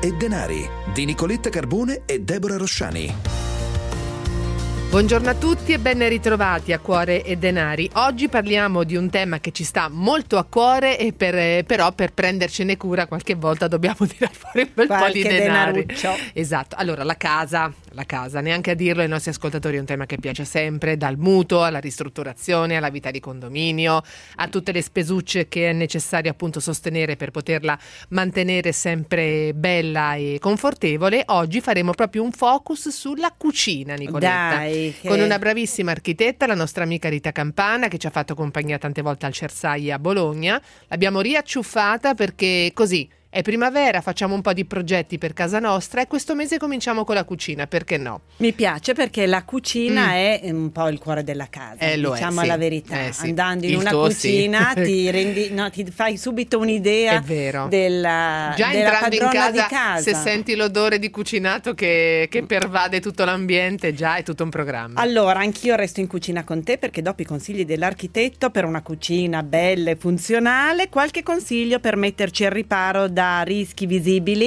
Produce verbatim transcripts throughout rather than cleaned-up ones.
e Denari di Nicoletta Carbone e Deborah Rosciani. Buongiorno a tutti e ben ritrovati a Cuore e Denari. Oggi parliamo di un tema che ci sta molto a cuore e per, però per prendercene cura qualche volta dobbiamo tirare fuori un bel qualche po' di denari. Denaruccio. Esatto. Allora, la casa, la casa, neanche a dirlo ai nostri ascoltatori, è un tema che piace sempre, dal mutuo alla ristrutturazione, alla vita di condominio, a tutte le spesucce che è necessario appunto sostenere per poterla mantenere sempre bella e confortevole. Oggi faremo proprio un focus sulla cucina, Nicoletta. Dai. Che... Con una bravissima architetta, la nostra amica Rita Campana, che ci ha fatto compagnia tante volte al Cersaie a Bologna. L'abbiamo riacciuffata perché così è primavera, facciamo un po' di progetti per casa nostra e questo mese cominciamo con la cucina, perché no? Mi piace perché la cucina Mm. è un po' il cuore della casa, Eh, lo è, diciamo sì. la verità. Eh, sì. Andando in Il una tuo, cucina sì. ti rendi, no, ti fai subito un'idea È vero. della, Già della entrando in padrona casa, di casa. se senti l'odore di cucinato che, che pervade tutto l'ambiente, già è tutto un programma. Allora, anch'io resto in cucina con te perché dopo i consigli dell'architetto per una cucina bella e funzionale, qualche consiglio per metterci al riparo da rischi visibili,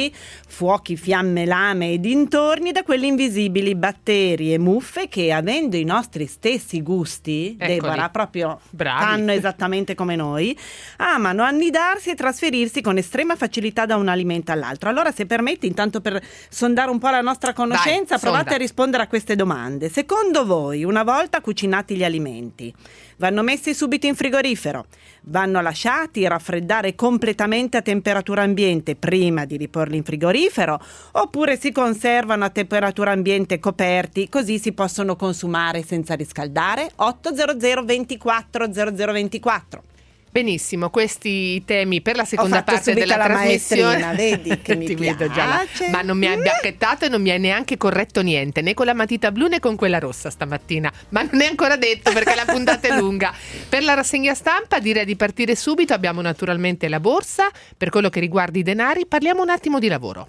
fuochi, fiamme, lame e dintorni, da quelli invisibili, batteri e muffe che, avendo i nostri stessi gusti, Eccoli. Deborah, proprio Bravi. fanno esattamente come noi, amano annidarsi e trasferirsi con estrema facilità da un alimento all'altro. Allora, se permetti, intanto per sondare un po' la nostra conoscenza, Vai, provate sonda. a rispondere a queste domande. Secondo voi, una volta cucinati gli alimenti, vanno messi subito in frigorifero? Vanno lasciati raffreddare completamente a temperatura ambiente prima di riporli in frigorifero? Oppure si conservano a temperatura ambiente coperti, così si possono consumare senza riscaldare? otto zero zero ventiquattro zero zero ventiquattro. Benissimo, questi temi per la seconda Ho fatto parte subito della la trasmissione. maestrina, vedi che mi Ti vedo già là. piace. Ma non mi hai bacchettato e non mi hai neanche corretto niente, né con la matita blu né con quella rossa stamattina. Ma non è ancora detto perché la puntata è lunga. Per la rassegna stampa direi di partire subito. Abbiamo naturalmente la borsa. Per quello che riguarda i denari, parliamo un attimo di lavoro.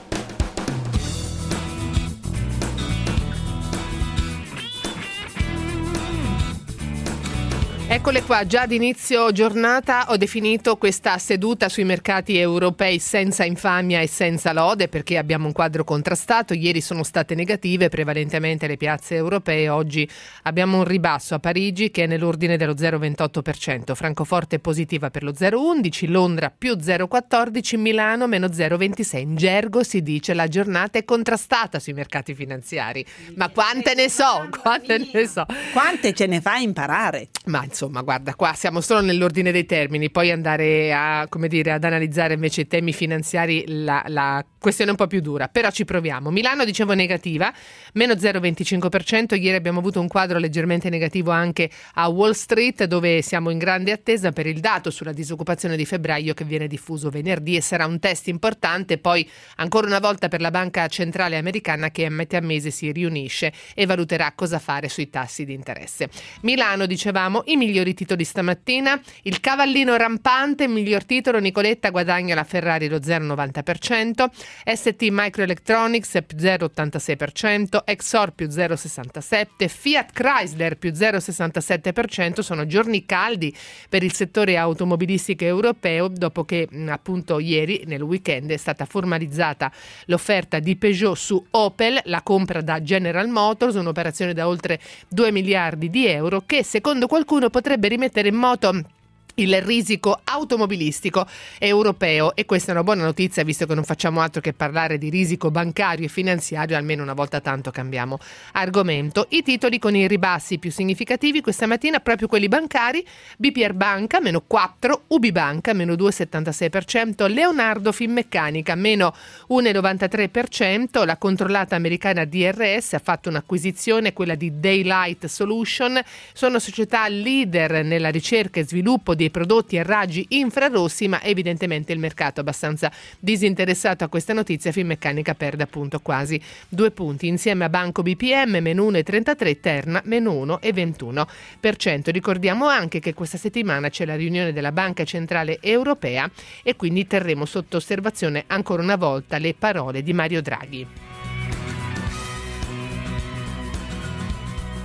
Eccole qua, già ad inizio giornata ho definito questa seduta sui mercati europei senza infamia e senza lode, perché abbiamo un quadro contrastato. Ieri sono state negative prevalentemente le piazze europee, oggi abbiamo un ribasso a Parigi che è nell'ordine dello zero virgola ventotto per cento, Francoforte positiva per lo zero virgola undici, Londra più zero virgola quattordici, Milano meno zero virgola ventisei. In gergo si dice la giornata è contrastata sui mercati finanziari, ma quante ne so, quante ne so. Quante ce ne fai imparare? Ma insomma, guarda, qua siamo solo nell'ordine dei termini, poi andare a, come dire, ad analizzare invece i temi finanziari, la, la questione è un po' più dura, però ci proviamo. Milano, dicevo, negativa, meno zero virgola venticinque per cento. Ieri abbiamo avuto un quadro leggermente negativo anche a Wall Street, dove siamo in grande attesa per il dato sulla disoccupazione di febbraio che viene diffuso venerdì e sarà un test importante. Poi ancora una volta per la Banca Centrale Americana, che a metà mese si riunisce e valuterà cosa fare sui tassi di interesse. Milano, dicevamo, i migliori titoli stamattina. Il cavallino rampante, miglior titolo, Nicoletta, guadagna la Ferrari lo zero virgola novanta per cento, S T Microelectronics più zero virgola ottantasei per cento, Exor più zero virgola sessantasette, Fiat Chrysler più zero virgola sessantasette per cento. Sono giorni caldi per il settore automobilistico europeo, dopo che appunto ieri nel weekend è stata formalizzata l'offerta di Peugeot su Opel, la compra da General Motors, un'operazione da oltre due miliardi di euro che secondo qualcuno potrebbe rimettere in moto il risico automobilistico europeo, e questa è una buona notizia visto che non facciamo altro che parlare di risico bancario e finanziario. Almeno una volta tanto cambiamo argomento. I titoli con i ribassi più significativi questa mattina proprio quelli bancari: B P R Banca meno quattro, U B I Banca meno due virgola settantasei per cento, Leonardo Finmeccanica meno uno virgola novantatré per cento. La controllata americana D R S ha fatto un'acquisizione, quella di Daylight Solution, sono società leader nella ricerca e sviluppo di prodotti a raggi infrarossi, ma evidentemente il mercato è abbastanza disinteressato a questa notizia. Finmeccanica perde appunto quasi due punti, insieme a Banco B P M meno uno virgola trentatré, Terna meno uno virgola ventuno per cento. Ricordiamo anche che questa settimana c'è la riunione della Banca Centrale Europea e quindi terremo sotto osservazione ancora una volta le parole di Mario Draghi.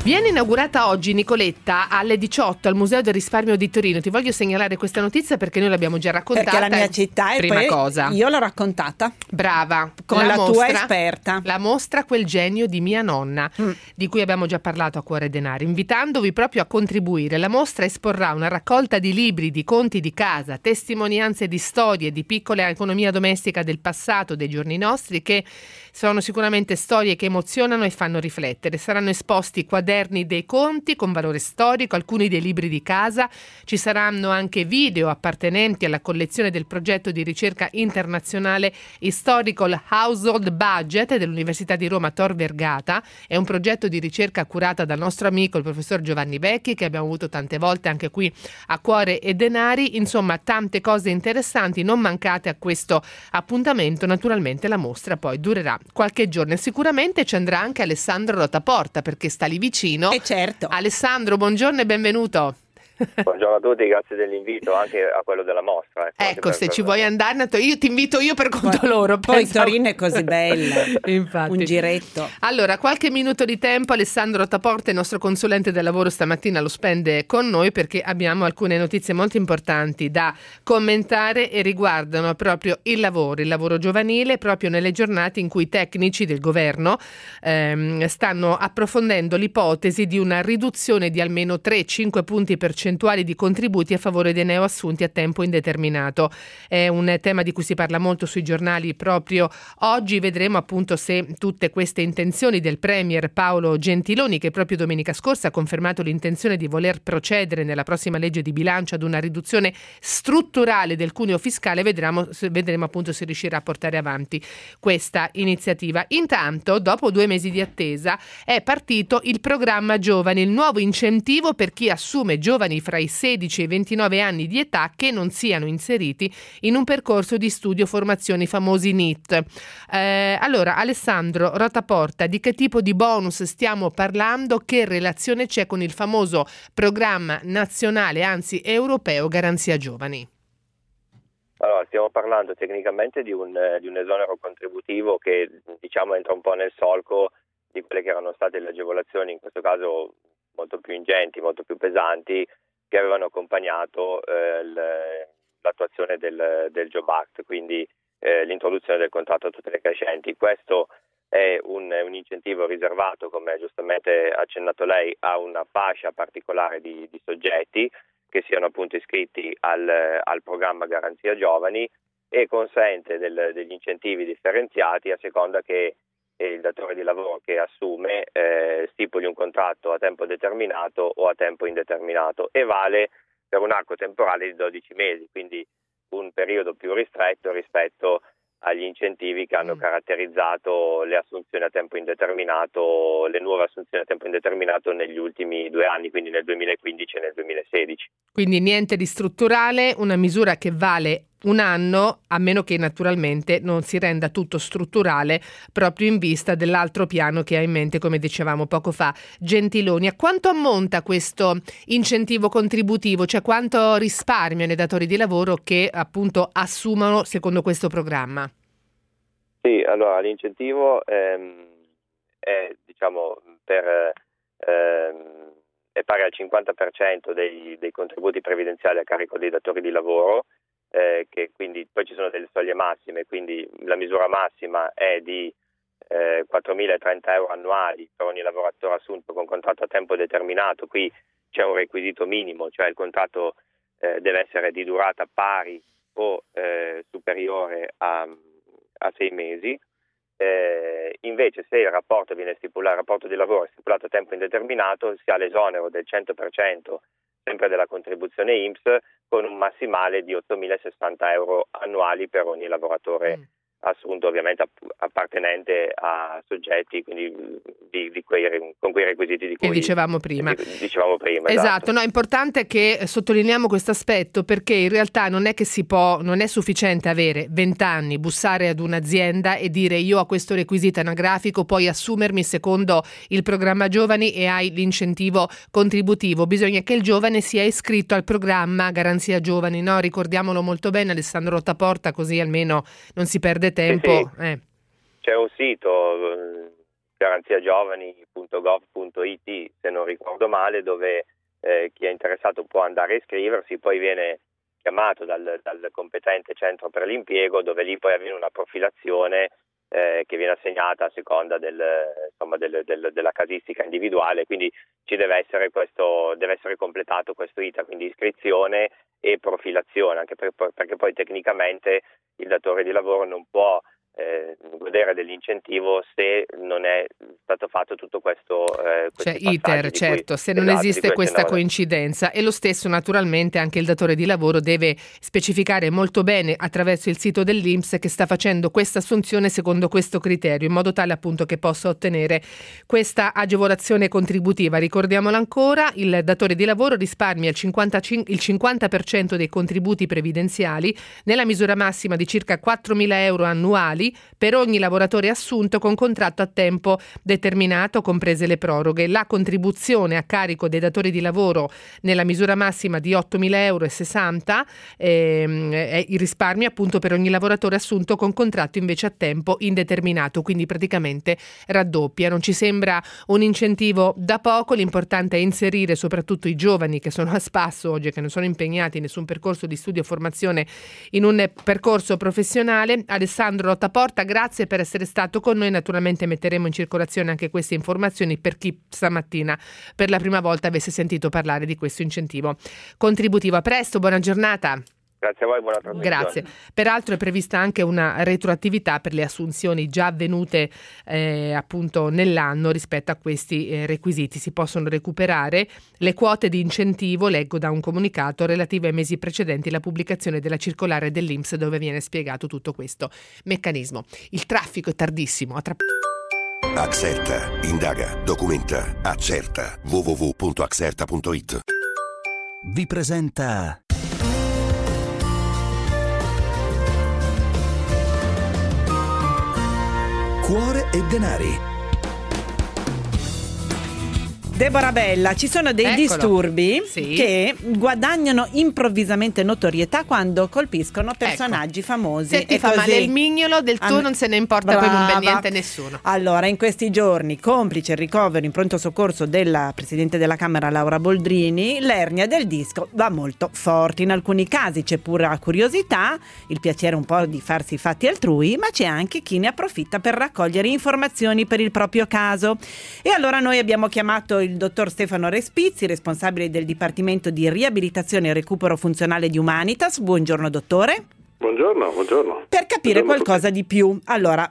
Viene inaugurata oggi, Nicoletta, alle diciotto al Museo del Risparmio di Torino. Ti voglio segnalare questa notizia perché noi l'abbiamo già raccontata. Perché la mia città è prima poi cosa. Io l'ho raccontata. Brava. Con la, mostra, tua esperta. La mostra Quel genio di mia nonna, mm. di cui abbiamo già parlato a Cuore Denari, invitandovi proprio a contribuire. La mostra esporrà una raccolta di libri, di conti di casa, testimonianze di storie, di piccola economia domestica del passato, dei giorni nostri, che sono sicuramente storie che emozionano e fanno riflettere. Saranno esposti quaderni dei conti con valore storico, alcuni dei libri di casa. Ci saranno anche video appartenenti alla collezione del progetto di ricerca internazionale Historical Household Budget dell'Università di Roma Tor Vergata. È un progetto di ricerca curata dal nostro amico il professor Giovanni Vecchi, che abbiamo avuto tante volte anche qui a Cuore e Denari. Insomma, tante cose interessanti, non mancate a questo appuntamento. Naturalmente la mostra poi durerà qualche giorno e sicuramente ci andrà anche Alessandro Rotaporta, perché sta lì vicino. E certo. Alessandro, buongiorno e benvenuto. Buongiorno a tutti, grazie dell'invito, anche a quello della mostra. Ecco, ecco se per, ci per... vuoi andare, io ti invito io per conto poi, loro. Poi pensavo... Torino è così bella, infatti. Un giretto. Allora, qualche minuto di tempo, Alessandro Rotaporta, il nostro consulente del lavoro, stamattina lo spende con noi perché abbiamo alcune notizie molto importanti da commentare e riguardano proprio il lavoro, il lavoro giovanile, proprio nelle giornate in cui i tecnici del governo ehm, stanno approfondendo l'ipotesi di una riduzione di almeno tre cinque punti percentuali di contributi a favore dei neoassunti a tempo indeterminato. È un tema di cui si parla molto sui giornali proprio oggi. Vedremo appunto se tutte queste intenzioni del premier Paolo Gentiloni, che proprio domenica scorsa ha confermato l'intenzione di voler procedere nella prossima legge di bilancio ad una riduzione strutturale del cuneo fiscale, vedremo, vedremo appunto se riuscirà a portare avanti questa iniziativa. Intanto, dopo due mesi di attesa, è partito il programma Giovani, il nuovo incentivo per chi assume giovani fra i sedici e i ventinove anni di età che non siano inseriti in un percorso di studio formazione, i famosi N I T. Eh, allora, Alessandro Rotaporta, di che tipo di bonus stiamo parlando? Che relazione c'è con il famoso programma nazionale, anzi europeo, Garanzia Giovani? Allora, stiamo parlando tecnicamente di un, eh, di un esonero contributivo che, diciamo, entra un po' nel solco di quelle che erano state le agevolazioni, in questo caso molto più ingenti, molto più pesanti, che avevano accompagnato eh, l'attuazione del, del Job Act, quindi eh, l'introduzione del contratto a tutele crescenti. Questo è un, un incentivo riservato, come giustamente ha accennato lei, a una fascia particolare di, di soggetti che siano appunto iscritti al, al programma Garanzia Giovani, e consente del, degli incentivi differenziati a seconda che il datore di lavoro che assume eh, stipuli un contratto a tempo determinato o a tempo indeterminato, e vale per un arco temporale di dodici mesi, quindi un periodo più ristretto rispetto agli incentivi che hanno mm. caratterizzato le assunzioni a tempo indeterminato, le nuove assunzioni a tempo indeterminato negli ultimi due anni, quindi nel duemilaquindici e nel duemilasedici. Quindi niente di strutturale, una misura che vale un anno, a meno che naturalmente non si renda tutto strutturale proprio in vista dell'altro piano che ha in mente, come dicevamo poco fa, Gentiloni. A quanto ammonta questo incentivo contributivo? Cioè quanto risparmiano i datori di lavoro che appunto assumono secondo questo programma? Sì, allora l'incentivo ehm, è diciamo per ehm, è pari al cinquanta per cento dei, dei contributi previdenziali a carico dei datori di lavoro. Eh, che quindi poi ci sono delle soglie massime, quindi la misura massima è di eh, quattromilatrenta euro annuali per ogni lavoratore assunto con contratto a tempo determinato. Qui c'è un requisito minimo, cioè il contratto eh, deve essere di durata pari o eh, superiore a, a sei mesi. Eh, invece se il rapporto viene stipulato, il rapporto di lavoro è stipulato a tempo indeterminato, si ha l'esonero del cento per cento sempre della contribuzione I N P S, con un massimale di ottomilasessanta euro annuali per ogni lavoratore mm. assunto, ovviamente appartenente a soggetti quindi di, di quei, con quei requisiti di cui che dicevamo prima. Di, dicevamo prima esatto, esatto. No, è importante che sottolineiamo questo aspetto, perché in realtà non è che si può, non è sufficiente avere venti anni, bussare ad un'azienda e dire io ho questo requisito anagrafico, poi assumermi secondo il programma Giovani e hai l'incentivo contributivo. Bisogna che il giovane sia iscritto al programma Garanzia Giovani, no? Ricordiamolo molto bene, Alessandro Rotaporta, così almeno non si perde tempo. Sì, sì. Eh. C'è un sito garanziagiovani punto gov punto it, se non ricordo male, dove eh, chi è interessato può andare a iscriversi, poi viene chiamato dal, dal competente centro per l'impiego, dove lì poi avviene una profilazione eh, che viene assegnata a seconda del, insomma, del, del, della casistica individuale, quindi ci deve essere questo, deve essere completato questo iter, quindi iscrizione e profilazione, anche per, perché poi tecnicamente il datore di lavoro non può Eh, godere dell'incentivo se non è stato fatto tutto questo eh, cioè iter, certo, cui, se non esatto, esiste questa andava... coincidenza. E lo stesso naturalmente anche il datore di lavoro deve specificare molto bene attraverso il sito dell'I N P S che sta facendo questa assunzione secondo questo criterio, in modo tale appunto che possa ottenere questa agevolazione contributiva. Ricordiamola ancora, il datore di lavoro risparmia il cinquantacinque il cinquanta per cento dei contributi previdenziali nella misura massima di circa quattromila euro annuali per ogni lavoratore assunto con contratto a tempo determinato, comprese le proroghe. La contribuzione a carico dei datori di lavoro nella misura massima di ottomila euro e sessanta ehm, è il risparmio appunto per ogni lavoratore assunto con contratto invece a tempo indeterminato, quindi praticamente raddoppia. Non ci sembra un incentivo da poco, l'importante è inserire soprattutto i giovani che sono a spasso oggi, che non sono impegnati in nessun percorso di studio o formazione, in un percorso professionale. Alessandro Lotta Porta, grazie per essere stato con noi. Naturalmente metteremo in circolazione anche queste informazioni per chi stamattina per la prima volta avesse sentito parlare di questo incentivo contributivo. A presto, buona giornata. Grazie a voi, buona trasmissione. Grazie. Peraltro è prevista anche una retroattività per le assunzioni già avvenute eh, appunto nell'anno rispetto a questi eh, requisiti. Si possono recuperare le quote di incentivo, leggo da un comunicato, relative ai mesi precedenti la pubblicazione della circolare dell'I N P S dove viene spiegato tutto questo meccanismo. Il traffico è tardissimo. A tra... Axerta, indaga, documenta, accerta. w w w punto axerta punto it vi presenta Cuore e denari. Deborah Bella, ci sono dei Eccolo. disturbi sì. che guadagnano improvvisamente notorietà quando colpiscono personaggi ecco. famosi. Se ti e fa così... male il mignolo, del tuo An... non se ne importa Brava. poi non beh niente nessuno. Allora, in questi giorni, complice il ricovero in pronto soccorso della Presidente della Camera Laura Boldrini, l'ernia del disco va molto forte. In alcuni casi c'è pura curiosità, il piacere un po' di farsi i fatti altrui, ma c'è anche chi ne approfitta per raccogliere informazioni per il proprio caso. E allora noi abbiamo chiamato il dottor Stefano Respizzi, responsabile del Dipartimento di Riabilitazione e Recupero Funzionale di Humanitas. Buongiorno dottore. Buongiorno, buongiorno. Per capire buongiorno qualcosa di più, allora,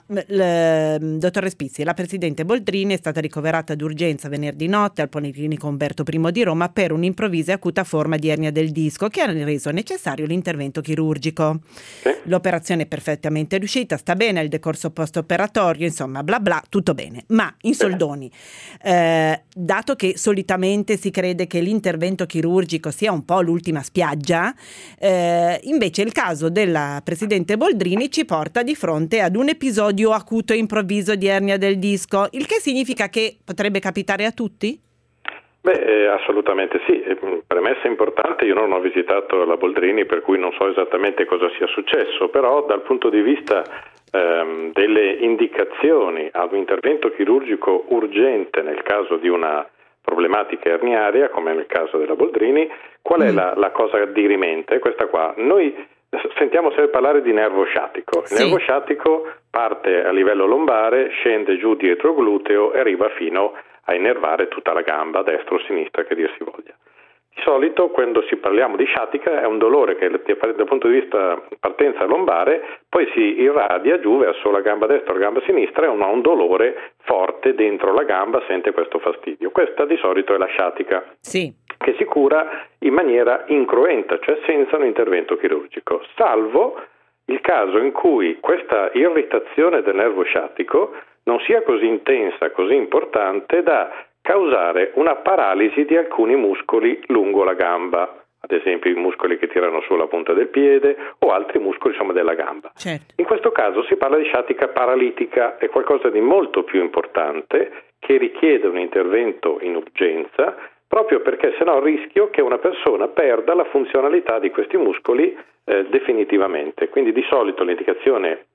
l- dottor Respizzi, la Presidente Boldrini è stata ricoverata d'urgenza venerdì notte al Policlinico Umberto I di Roma per un'improvvisa e acuta forma di ernia del disco che ha reso necessario l'intervento chirurgico. Sì. L'operazione è perfettamente riuscita, sta bene il decorso post-operatorio, insomma, bla bla, tutto bene. Ma, in soldoni, eh, dato che solitamente si crede che l'intervento chirurgico sia un po' l'ultima spiaggia, eh, invece il caso della Presidente Boldrini ci porta di fronte ad un episodio acuto e improvviso di ernia del disco, il che significa che potrebbe capitare a tutti? Beh, eh, assolutamente sì. Premessa importante, io non ho visitato la Boldrini, per cui non so esattamente cosa sia successo, però dal punto di vista ehm, delle indicazioni ad un intervento chirurgico urgente nel caso di una problematica erniaria, come nel caso della Boldrini, qual è mm. la, la cosa dirimente? Questa qua. Noi sentiamo sempre parlare di nervo sciatico. Il sì. nervo sciatico parte a livello lombare, scende giù dietro il gluteo e arriva fino a innervare tutta la gamba, destra o sinistra che dir si voglia. Di solito quando si parliamo di sciatica è un dolore che dal punto di vista partenza lombare poi si irradia giù verso la gamba destra o la gamba sinistra e uno ha un dolore forte dentro la gamba, sente questo fastidio. Questa di solito è la sciatica. Sì. Che si cura in maniera incruenta, cioè senza un intervento chirurgico, salvo il caso in cui questa irritazione del nervo sciatico non sia così intensa, così importante da causare una paralisi di alcuni muscoli lungo la gamba, ad esempio i muscoli che tirano sulla punta del piede o altri muscoli insomma della gamba. Certo. In questo caso si parla di sciatica paralitica, è qualcosa di molto più importante che richiede un intervento in urgenza, proprio perché sennò il rischio che una persona perda la funzionalità di questi muscoli eh, definitivamente. Quindi di solito l'indicazione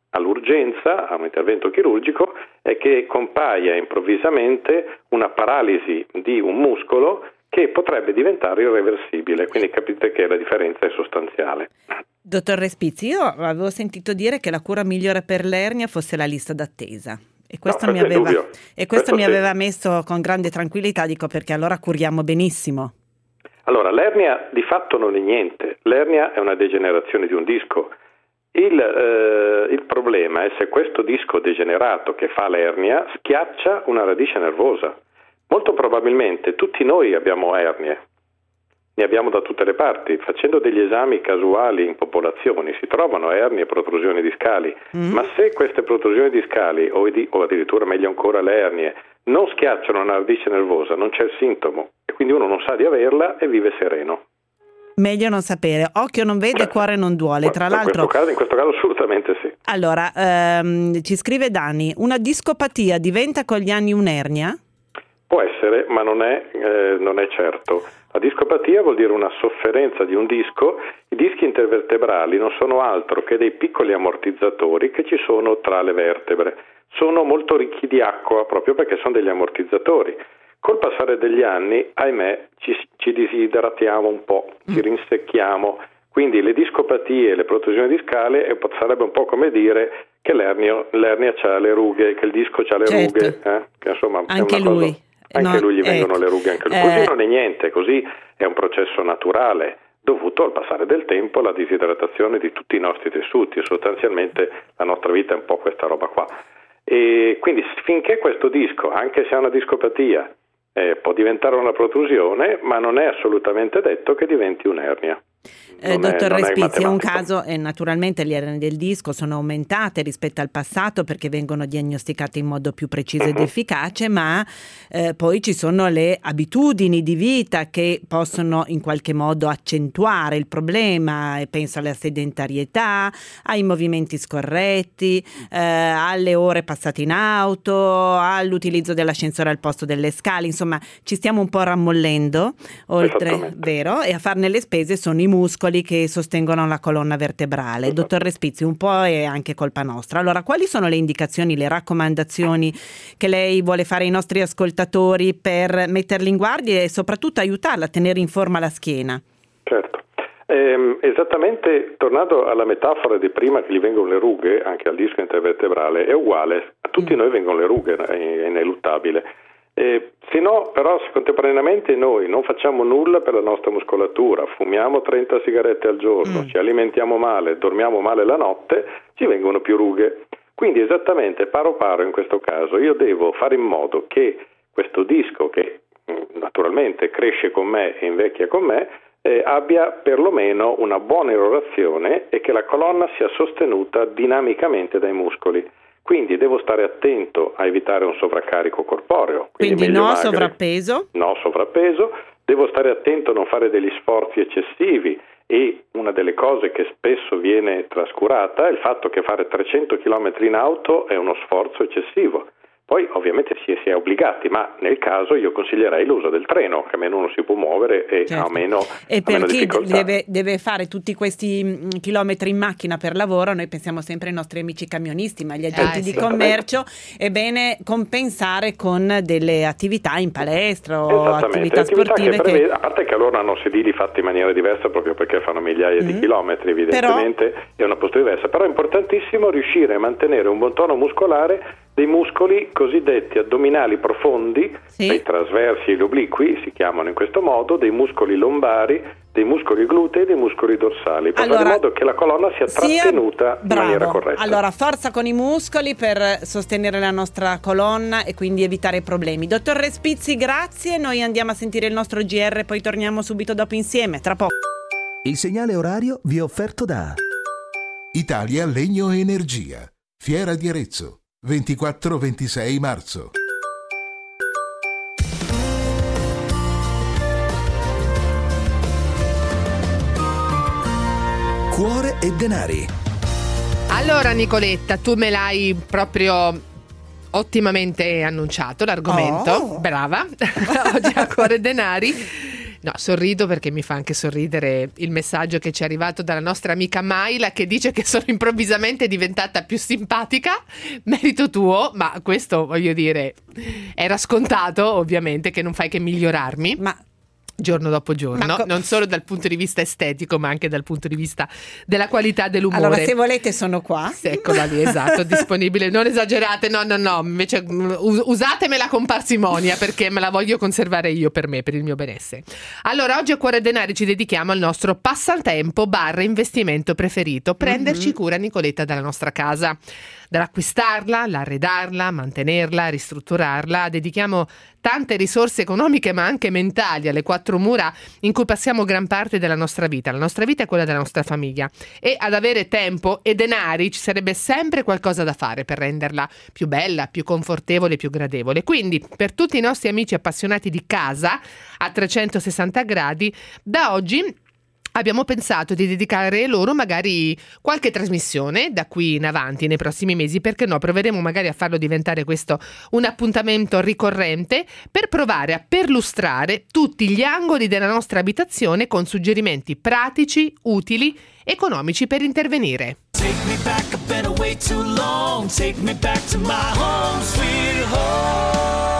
all'urgenza, a un intervento chirurgico, è che compaia improvvisamente una paralisi di un muscolo che potrebbe diventare irreversibile, quindi capite che la differenza è sostanziale. Dottor Respizzi, io avevo sentito dire che la cura migliore per l'ernia fosse la lista d'attesa. E questo, no, mi, aveva, e questo questo mi sì. aveva messo con grande tranquillità, dico, perché allora curiamo benissimo. Allora, l'ernia di fatto non è niente, l'ernia è una degenerazione di un disco. Il, eh, il problema è se questo disco degenerato che fa l'ernia schiaccia una radice nervosa. Molto probabilmente tutti noi abbiamo ernie, ne abbiamo da tutte le parti. Facendo degli esami casuali in popolazioni si trovano ernie e protrusioni discali, mm. ma se queste protrusioni discali o, di, o addirittura meglio ancora le ernie non schiacciano una radice nervosa, non c'è il sintomo e quindi uno non sa di averla e vive sereno. Meglio non sapere, occhio non vede, Certo. cuore non duole. Tra in l'altro, questo caso, in questo caso assolutamente sì. Allora, ehm, ci scrive Dani, una discopatia diventa con gli anni un'ernia? Può essere, ma non è, eh, non è certo. La discopatia vuol dire una sofferenza di un disco. I dischi intervertebrali non sono altro che dei piccoli ammortizzatori che ci sono tra le vertebre. Sono molto ricchi di acqua proprio perché sono degli ammortizzatori. Col passare degli anni, ahimè, ci, ci disidratiamo un po', ci rinsecchiamo. Quindi le discopatie e le protrusioni discali eh, sarebbe un po' come dire che l'ernia, l'ernia c'ha le rughe, che il disco c'ha le Certo. rughe. Eh? Che, insomma, Anche è una lui. Cosa, anche No, lui gli vengono ecco. le rughe, anche lui. Eh. Così non è niente, così è un processo naturale dovuto al passare del tempo, alla disidratazione di tutti i nostri tessuti. Sostanzialmente la nostra vita è un po' questa roba qua. E quindi finché questo disco, anche se ha una discopatia, eh, può diventare una protrusione, ma non è assolutamente detto che diventi un'ernia. Eh, Non è- dottor non è Respizzi, è un matematico. caso, e naturalmente le ernie del disco sono aumentate rispetto al passato perché vengono diagnosticate in modo più preciso ed Mhm. efficace, ma eh, poi ci sono le abitudini di vita che possono in qualche modo accentuare il problema, e penso alla sedentarietà, ai movimenti scorretti, eh, alle ore passate in auto, all'utilizzo dell'ascensore al posto delle scale, insomma ci stiamo un po' rammollendo, oltre, Esattamente. vero? E a farne le spese sono i muscoli che sostengono la colonna vertebrale. Esatto. Dottor Respizzi, un po' è anche colpa nostra. Allora, quali sono le indicazioni, le raccomandazioni che lei vuole fare ai nostri ascoltatori per metterli in guardia e soprattutto aiutarla a tenere in forma la schiena? Certo. Ehm, esattamente, tornando alla metafora di prima che gli vengono le rughe, anche al disco intervertebrale, è uguale. A tutti Mm. noi vengono le rughe, è, è ineluttabile. Eh, se no, però, se contemporaneamente noi non facciamo nulla per la nostra muscolatura, fumiamo trenta sigarette al giorno, Mm. ci alimentiamo male, dormiamo male la notte, ci vengono più rughe. Quindi esattamente paro paro in questo caso io devo fare in modo che questo disco, che mh, naturalmente cresce con me e invecchia con me, eh, abbia perlomeno una buona irrorazione e che la colonna sia sostenuta dinamicamente dai muscoli. Quindi devo stare attento a evitare un sovraccarico corporeo. Quindi, Quindi meglio no magri, sovrappeso? no sovrappeso, devo stare attento a non fare degli sforzi eccessivi, e una delle cose che spesso viene trascurata è il fatto che fare trecento chilometri in auto è uno sforzo eccessivo. Poi ovviamente si è, si è obbligati, ma nel caso io consiglierei l'uso del treno, che almeno uno si può muovere e Certo. ha meno, E ha per meno chi difficoltà. deve, deve fare tutti questi mh, chilometri in macchina per lavoro, noi pensiamo sempre ai nostri amici camionisti, ma gli agenti Eh, di sì. commercio è bene compensare con delle attività in palestra o Esattamente, attività attività sportive che che, prevede- a parte che loro hanno sedili fatti in maniera diversa proprio perché fanno migliaia Mm. di chilometri, evidentemente è una postura diversa, però è importantissimo riuscire a mantenere un buon tono muscolare dei muscoli cosiddetti addominali profondi, Sì. dei trasversi e gli obliqui si chiamano in questo modo, dei muscoli lombari, dei muscoli glutei e dei muscoli dorsali, per fare in modo che la colonna sia sia- trattenuta in bravo. maniera corretta. Allora, forza con i muscoli per sostenere la nostra colonna e quindi evitare problemi. Dottor Respizzi, grazie. Noi andiamo a sentire il nostro G R, poi torniamo subito dopo insieme. Tra poco. Il segnale orario vi è offerto da Italia Legno e Energia. Fiera di Arezzo. ventiquattro ventisei marzo. Cuore e denari. Allora Nicoletta, tu me l'hai proprio ottimamente annunciato l'argomento, Oh. brava, oggi a Cuore e Denari No, sorrido perché mi fa anche sorridere il messaggio che ci è arrivato dalla nostra amica Maila, che dice che sono improvvisamente diventata più simpatica. Merito tuo, ma questo, voglio dire, era scontato, ovviamente, che non fai che migliorarmi. Ma giorno dopo giorno, co- non solo dal punto di vista estetico, ma anche dal punto di vista della qualità dell'umore. allora, se volete sono qua. Eccola lì, esatto, disponibile. Non esagerate, no, no, no, invece us- usatemela con parsimonia, perché me la voglio conservare io per me, per il mio benessere. Allora, oggi a Cuore Denari ci dedichiamo al nostro passatempo barra investimento preferito, prenderci mm-hmm. cura, Nicoletta, della nostra casa. Dall'acquistarla, l'arredarla, mantenerla, ristrutturarla, dedichiamo tante risorse economiche ma anche mentali alle quattro mura in cui passiamo gran parte della nostra vita. La nostra vita è quella della nostra famiglia e ad avere tempo e denari ci sarebbe sempre qualcosa da fare per renderla più bella, più confortevole, più gradevole. Quindi per tutti i nostri amici appassionati di casa a trecentosessanta gradi, da oggi abbiamo pensato di dedicare loro magari qualche trasmissione da qui in avanti nei prossimi mesi, perché no, proveremo magari a farlo diventare questo un appuntamento ricorrente per provare a perlustrare tutti gli angoli della nostra abitazione con suggerimenti pratici, utili, economici per intervenire. Take me back, I've been away too long. Take me back to my home, sweet home.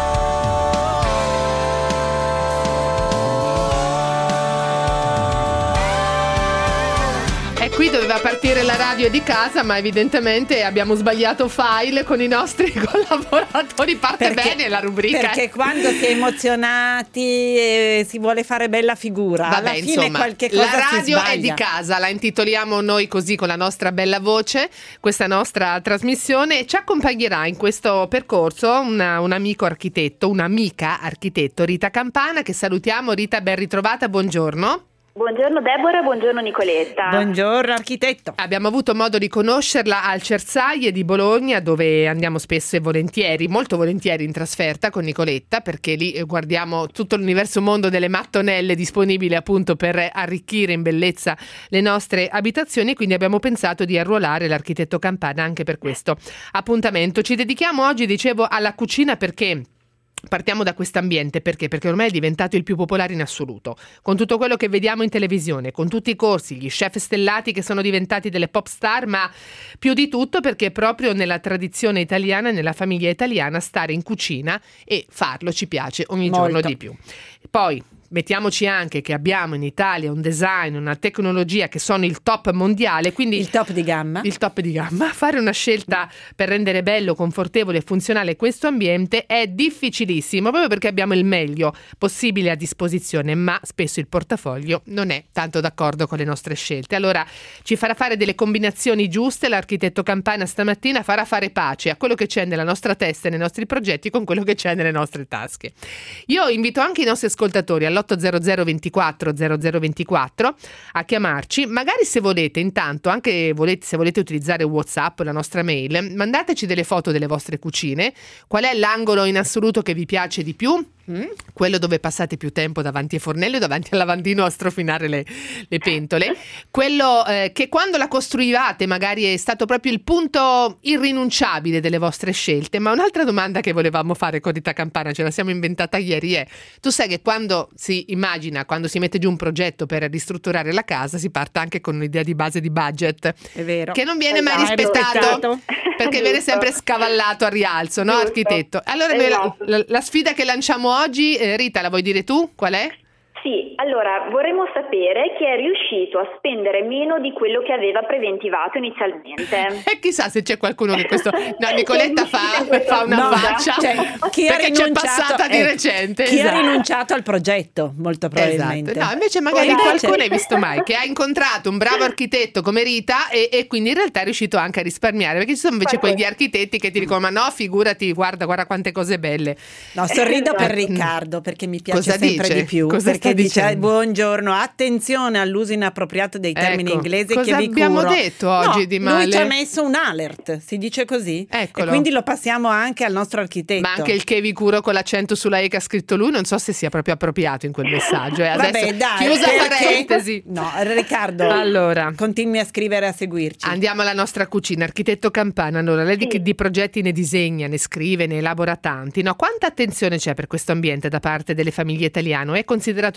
Qui doveva partire la radio di casa, ma evidentemente abbiamo sbagliato file con i nostri collaboratori. Parte perché, bene la rubrica. Perché eh. quando si è emozionati e si vuole fare bella figura, vabbè, alla fine insomma, qualche cosa la radio si è di casa, la intitoliamo noi così con la nostra bella voce, questa nostra trasmissione. Ci accompagnerà in questo percorso una, un amico architetto, un'amica architetto, Rita Campana, che salutiamo. Rita, ben ritrovata, buongiorno. Buongiorno Deborah, buongiorno Nicoletta. Buongiorno architetto. Abbiamo avuto modo di conoscerla al Cersaie di Bologna, dove andiamo spesso e volentieri, molto volentieri in trasferta con Nicoletta, perché lì guardiamo tutto l'universo mondo delle mattonelle disponibili appunto per arricchire in bellezza le nostre abitazioni, quindi abbiamo pensato di arruolare l'architetto Campana anche per questo appuntamento. Ci dedichiamo oggi, dicevo, alla cucina perché partiamo da quest'ambiente. Perché? Perché ormai è diventato il più popolare in assoluto, con tutto quello che vediamo in televisione, con tutti i corsi, gli chef stellati che sono diventati delle pop star, ma più di tutto perché è proprio nella tradizione italiana, nella famiglia italiana, stare in cucina e farlo ci piace ogni Molto. giorno di più. Poi mettiamoci anche che abbiamo in Italia un design, una tecnologia che sono il top mondiale, quindi il top di gamma. Il top di gamma. Fare una scelta per rendere bello, confortevole e funzionale questo ambiente è difficilissimo, proprio perché abbiamo il meglio possibile a disposizione, ma spesso il portafoglio non è tanto d'accordo con le nostre scelte. Allora ci farà fare delle combinazioni giuste. L'architetto Campana stamattina farà fare pace a quello che c'è nella nostra testa e nei nostri progetti con quello che c'è nelle nostre tasche. Io invito anche i nostri ascoltatori all'otto zero zero ventiquattro zero zero ventiquattro a chiamarci, magari se volete, intanto anche volete, se volete utilizzare WhatsApp, la nostra mail, mandateci delle foto delle vostre cucine. Qual è l'angolo in assoluto che vi piace di più? Mm? Quello dove passate più tempo davanti ai fornelli o davanti al lavandino a strofinare le, le pentole, quello eh, che quando la costruivate magari è stato proprio il punto irrinunciabile delle vostre scelte. Ma un'altra domanda che volevamo fare con Rita Campana, ce la siamo inventata ieri, è: tu sai che quando si immagina, quando si mette giù un progetto per ristrutturare la casa, si parte anche con un'idea di base di budget, è vero, che non viene mai rispettato perché viene sempre scavallato a rialzo, no, architetto? Allora esatto. noi la, la, la sfida che lanciamo oggi, eh, Rita, la vuoi dire tu? Qual è? Sì, allora vorremmo sapere chi è riuscito a spendere meno di quello che aveva preventivato inizialmente. E chissà se c'è qualcuno che questo... No, Nicoletta fa, fa una no, faccia, cioè, chi perché c'è passata di eh, recente. Chi esatto. ha rinunciato al progetto, molto probabilmente. Esatto. No, invece magari qualcuno, hai visto mai, che ha incontrato un bravo architetto come Rita e, e quindi in realtà è riuscito anche a risparmiare, perché ci sono invece quegli architetti che ti dicono: ma no, figurati, guarda, guarda quante cose belle. No, sorrido per Esatto. Riccardo, perché mi piace Cosa sempre dice? di più. Cosa perché dice: dicendo? buongiorno, attenzione all'uso inappropriato dei termini Ecco, inglesi cosa che vi abbiamo curo. detto oggi no, di male? Lui ci ha messo un alert, si dice così. Eccolo. E quindi lo passiamo anche al nostro architetto. Ma anche il che vi curo con l'accento sulla E che ha scritto lui, non so se sia proprio appropriato in quel messaggio. Eh. Adesso, Vabbè, dai, chiusa perché... parentesi. No, Riccardo, allora, continui a scrivere e a seguirci. Andiamo alla nostra cucina. Architetto Campana, allora lei di, Sì. di progetti ne disegna, ne scrive, ne elabora tanti, no? Quanta attenzione c'è per questo ambiente da parte delle famiglie italiane? È considerato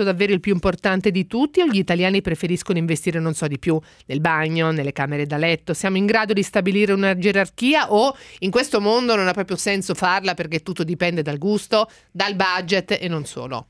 diventato davvero il più importante di tutti, o gli italiani preferiscono investire, non so, di più nel bagno, nelle camere da letto? Siamo in grado di stabilire una gerarchia, o in questo mondo non ha proprio senso farla perché tutto dipende dal gusto, dal budget e non solo?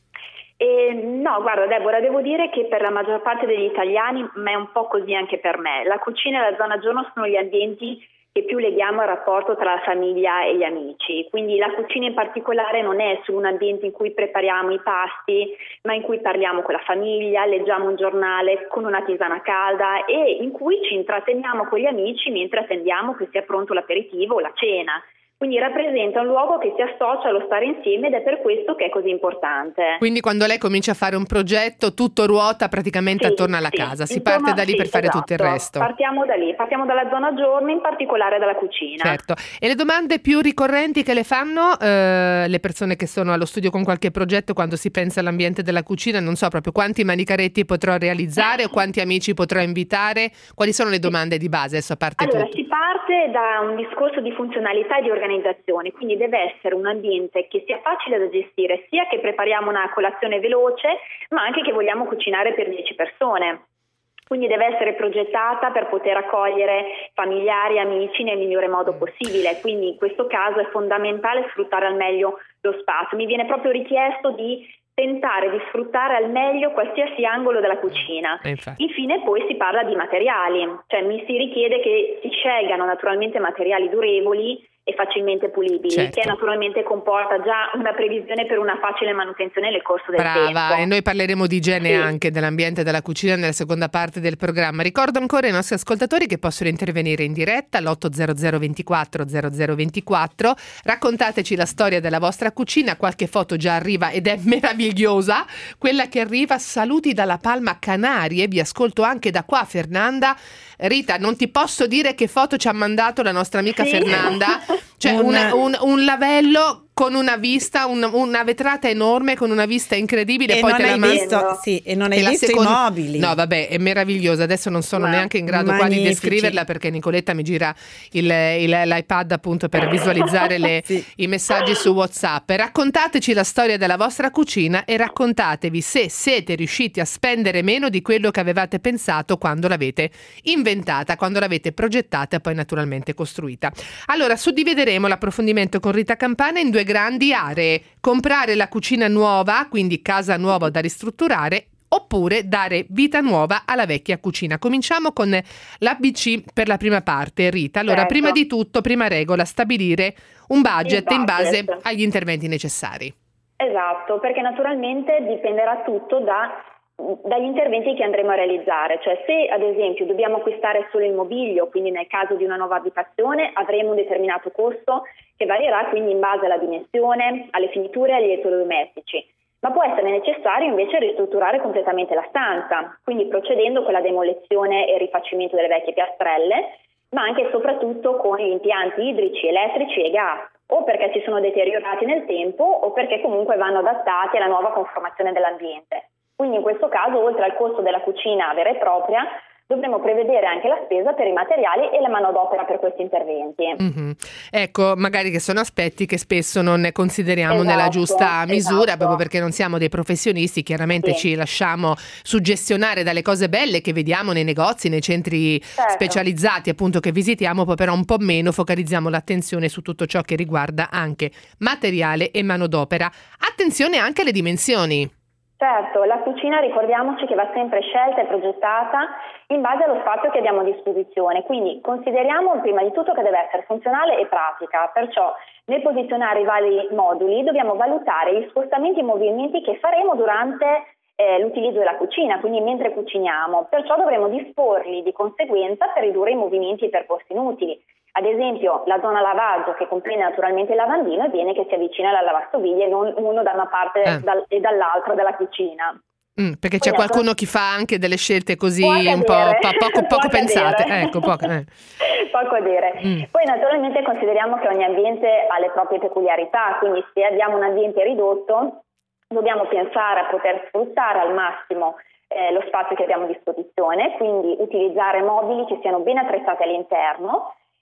Eh, no, guarda Deborah, devo dire che per la maggior parte degli italiani, ma è un po' così anche per me, la cucina e la zona giorno sono gli ambienti che più leghiamo al rapporto tra la famiglia e gli amici. Quindi la cucina in particolare non è solo un ambiente in cui prepariamo i pasti, ma in cui parliamo con la famiglia, leggiamo un giornale con una tisana calda e in cui ci intratteniamo con gli amici mentre attendiamo che sia pronto l'aperitivo o la cena. Quindi rappresenta un luogo che si associa allo stare insieme ed è per questo che è così importante. Quindi quando lei comincia a fare un progetto, tutto ruota praticamente sì, attorno alla sì. casa, si Insomma, parte da lì sì, per fare esatto. tutto il resto. Partiamo da lì, partiamo dalla zona giorno, in particolare dalla cucina. Certo. E le domande più ricorrenti che le fanno eh, le persone che sono allo studio con qualche progetto quando si pensa all'ambiente della cucina, non so proprio quanti manicaretti potrò realizzare o quanti amici potrò invitare, quali sono le domande di base adesso a parte allora, tutto? Si parte da un discorso di funzionalità e di organizzazione, quindi deve essere un ambiente che sia facile da gestire, sia che prepariamo una colazione veloce, ma anche che vogliamo cucinare per dieci persone. Quindi deve essere progettata per poter accogliere familiari e amici nel migliore modo possibile. Quindi in questo caso è fondamentale sfruttare al meglio lo spazio. Mi viene proprio richiesto di tentare di sfruttare al meglio qualsiasi angolo della cucina. Infine poi si parla di materiali, cioè mi si richiede che si scelgano naturalmente materiali durevoli e facilmente pulibili, certo. Che naturalmente comporta già una previsione per una facile manutenzione nel corso del Brava, tempo. Brava, e noi parleremo di igiene, sì, anche dell'ambiente della cucina nella seconda parte del programma. Ricordo ancora ai nostri ascoltatori che possono intervenire in diretta all'otto zero zero ventiquattro zero zero ventiquattro. Raccontateci la storia della vostra cucina, qualche foto già arriva ed è meravigliosa. Quella che arriva, saluti dalla Palma Canarie, vi ascolto anche da qua Fernanda. Rita, non ti posso dire che foto ci ha mandato la nostra amica, sì, Fernanda. Cioè un, un, un lavello con una vista, un, una vetrata enorme con una vista incredibile. E poi non te hai la visto, mando. sì, e non hai visto seconda... i mobili. No, vabbè, è meravigliosa. Adesso non sono Ma neanche in grado qua di descriverla perché Nicoletta mi gira il, il, l'iPad appunto per visualizzare le, sì. i messaggi su WhatsApp. Raccontateci la storia della vostra cucina e raccontatevi se siete riusciti a spendere meno di quello che avevate pensato quando l'avete inventata, quando l'avete progettata e poi naturalmente costruita. Allora, suddivideremo l'approfondimento con Rita Campana in due grandi aree: comprare la cucina nuova, quindi casa nuova da ristrutturare, oppure dare vita nuova alla vecchia cucina. Cominciamo con l'A B C per la prima parte, Rita. Allora, certo. Prima di tutto, prima regola, stabilire un budget, budget in base agli interventi necessari. Esatto, perché naturalmente dipenderà tutto da dagli interventi che andremo a realizzare, cioè se ad esempio dobbiamo acquistare solo il mobilio, quindi nel caso di una nuova abitazione avremo un determinato costo che varierà quindi in base alla dimensione, alle finiture e agli elettrodomestici, ma può essere necessario invece ristrutturare completamente la stanza, quindi procedendo con la demolizione e il rifacimento delle vecchie piastrelle, ma anche e soprattutto con gli impianti idrici, elettrici e gas, o perché si sono deteriorati nel tempo o perché comunque vanno adattati alla nuova conformazione dell'ambiente. Quindi in questo caso, oltre al costo della cucina vera e propria, dovremo prevedere anche la spesa per i materiali e la manodopera per questi interventi. Mm-hmm. Ecco, magari che sono aspetti che spesso non ne consideriamo esatto, nella giusta misura, esatto. proprio perché non siamo dei professionisti, chiaramente sì. Ci lasciamo suggestionare dalle cose belle che vediamo nei negozi, nei centri certo. specializzati appunto che visitiamo, poi però un po' meno focalizziamo l'attenzione su tutto ciò che riguarda anche materiale e manodopera. Attenzione anche alle dimensioni. Certo, la cucina ricordiamoci che va sempre scelta e progettata in base allo spazio che abbiamo a disposizione, quindi consideriamo prima di tutto che deve essere funzionale e pratica, perciò nel posizionare i vari moduli dobbiamo valutare gli spostamenti e movimenti che faremo durante eh, l'utilizzo della cucina, quindi mentre cuciniamo, perciò dovremo disporli di conseguenza per ridurre i movimenti e i percorsi inutili. Ad esempio la zona lavaggio che comprende naturalmente il lavandino è bene che si avvicina alla lavastoviglie e non uno da una parte eh. dal, e dall'altra della cucina. Mm, perché c'è Quindi, qualcuno che fa anche delle scelte così un po', po poco, poco pensate. Ecco, poco, eh. poco a dire. Mm. Poi naturalmente consideriamo che ogni ambiente ha le proprie peculiarità, quindi se abbiamo un ambiente ridotto dobbiamo pensare a poter sfruttare al massimo eh, lo spazio che abbiamo a disposizione, quindi utilizzare mobili che siano ben attrezzati all'interno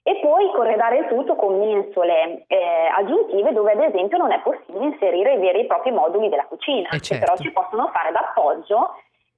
e poi corredare il tutto con mensole eh, aggiuntive dove ad esempio non è possibile inserire i veri e propri moduli della cucina, eh che certo. però ci possono fare da appoggio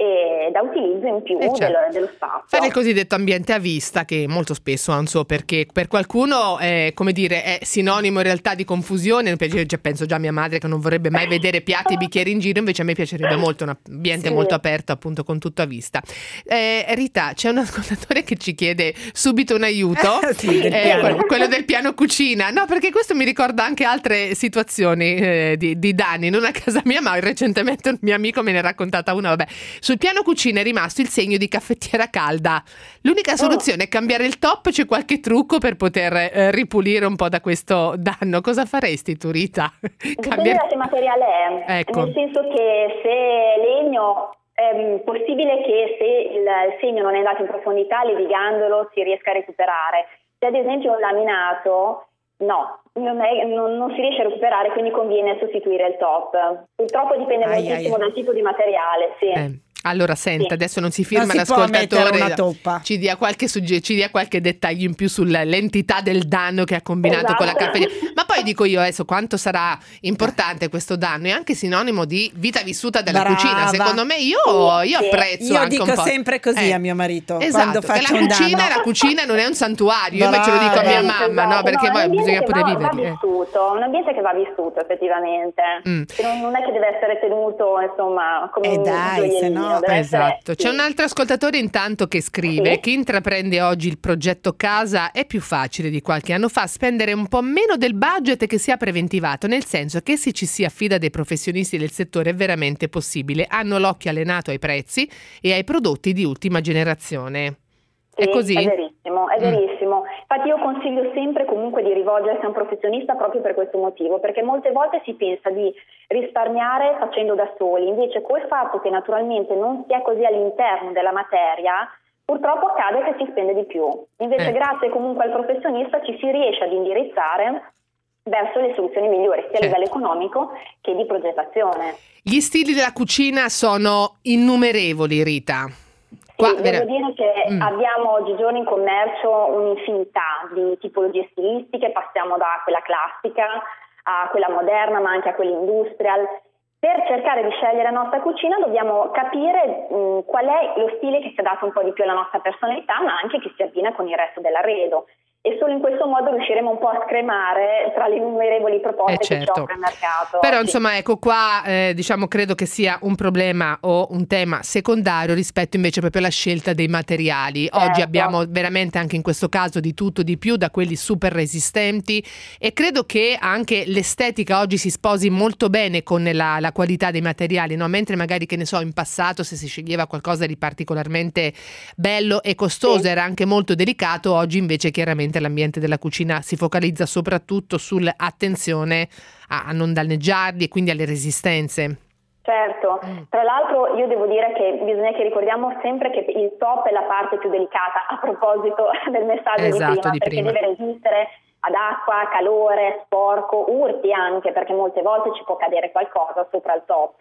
e da utilizzo in più eh certo. dello, dello spazio. Fare il cosiddetto ambiente a vista, che molto spesso ha un suo perché, per qualcuno è, come dire, è sinonimo in realtà di confusione. Cioè, penso già a mia madre che non vorrebbe mai vedere piatti e bicchieri in giro, invece a me piacerebbe molto un ambiente sì. molto aperto, appunto, con tutto a vista. eh, Rita, c'è un ascoltatore che ci chiede subito un aiuto. sì, del eh, quello, quello del piano cucina, no, perché questo mi ricorda anche altre situazioni eh, di, di danni, non a casa mia, ma recentemente un mio amico me ne ha raccontata una. Vabbè, sul piano cucina è rimasto il segno di caffettiera calda. L'unica soluzione oh. è cambiare il top. C'è qualche trucco per poter eh, ripulire un po' da questo danno? Cosa faresti tu, Rita? Dipende Cambiare... da che materiale è, ecco. nel senso che se legno è possibile che se il segno non è andato in profondità, levigandolo si riesca a recuperare. Se ad esempio un laminato, no, non, è, non, non si riesce a recuperare, quindi conviene sostituire il top. Purtroppo dipende ai, moltissimo ai. dal tipo di materiale, sì. Eh. Allora senta, sì. adesso non si firma non si l'ascoltatore, una toppa. Ci dia qualche sugge- ci dia qualche dettaglio in più sull'entità del danno che ha combinato esatto. con la caffettiera. Ma poi dico io adesso quanto sarà importante questo danno, è anche sinonimo di vita vissuta della Brava. cucina. Secondo me io, io apprezzo io anche dico un po'. sempre così eh. a mio marito esatto, quando che faccio la un cucina, danno. la cucina non è un santuario. Io Brava. invece lo dico a mia mamma, esatto. no, perché no, poi bisogna pure va, vivere. Va vissuto, un ambiente che va vissuto effettivamente. Mm. Non, non è che deve essere tenuto insomma come eh un dai, se no. Esatto. Essere, c'è sì. un altro ascoltatore intanto che scrive: sì. chi intraprende oggi il progetto casa è più facile di qualche anno fa spendere un po' meno del budget che sia preventivato, nel senso che se ci si affida dei professionisti del settore è veramente possibile, hanno l'occhio allenato ai prezzi e ai prodotti di ultima generazione. Sì, è così? È verissimo, è mm. verissimo. Infatti io consiglio sempre comunque di rivolgersi a un professionista proprio per questo motivo, perché molte volte si pensa di risparmiare facendo da soli, invece col fatto che naturalmente non si è così all'interno della materia, purtroppo accade che si spende di più. Invece eh. grazie comunque al professionista ci si riesce ad indirizzare verso le soluzioni migliori, sia certo. a livello economico che di progettazione. Gli stili della cucina sono innumerevoli, Rita. Qua, sì, devo dire che mm. abbiamo oggigiorno in commercio un'infinità di tipologie stilistiche, passiamo da quella classica a quella moderna, ma anche a quella industrial. Per cercare di scegliere la nostra cucina dobbiamo capire mh, qual è lo stile che si adatta un po' di più alla nostra personalità, ma anche che si abbina con il resto dell'arredo. E solo in questo modo riusciremo un po' a scremare tra le innumerevoli proposte eh certo. che ci offre il mercato. Però oggi. insomma ecco qua eh, diciamo credo che sia un problema o un tema secondario rispetto invece proprio alla scelta dei materiali. Certo. Oggi abbiamo veramente anche in questo caso di tutto di più, da quelli super resistenti, e credo che anche l'estetica oggi si sposi molto bene con la, la qualità dei materiali, no? Mentre magari, che ne so, in passato se si sceglieva qualcosa di particolarmente bello e costoso sì. era anche molto delicato, oggi invece chiaramente l'ambiente della cucina si focalizza soprattutto sull'attenzione a, a non danneggiarli e quindi alle resistenze. Certo, tra l'altro io devo dire che bisogna che ricordiamo sempre che il top è la parte più delicata, a proposito del messaggio esatto, di prima, di perché prima. deve resistere ad acqua, calore, sporco, urti anche, perché molte volte ci può cadere qualcosa sopra il top.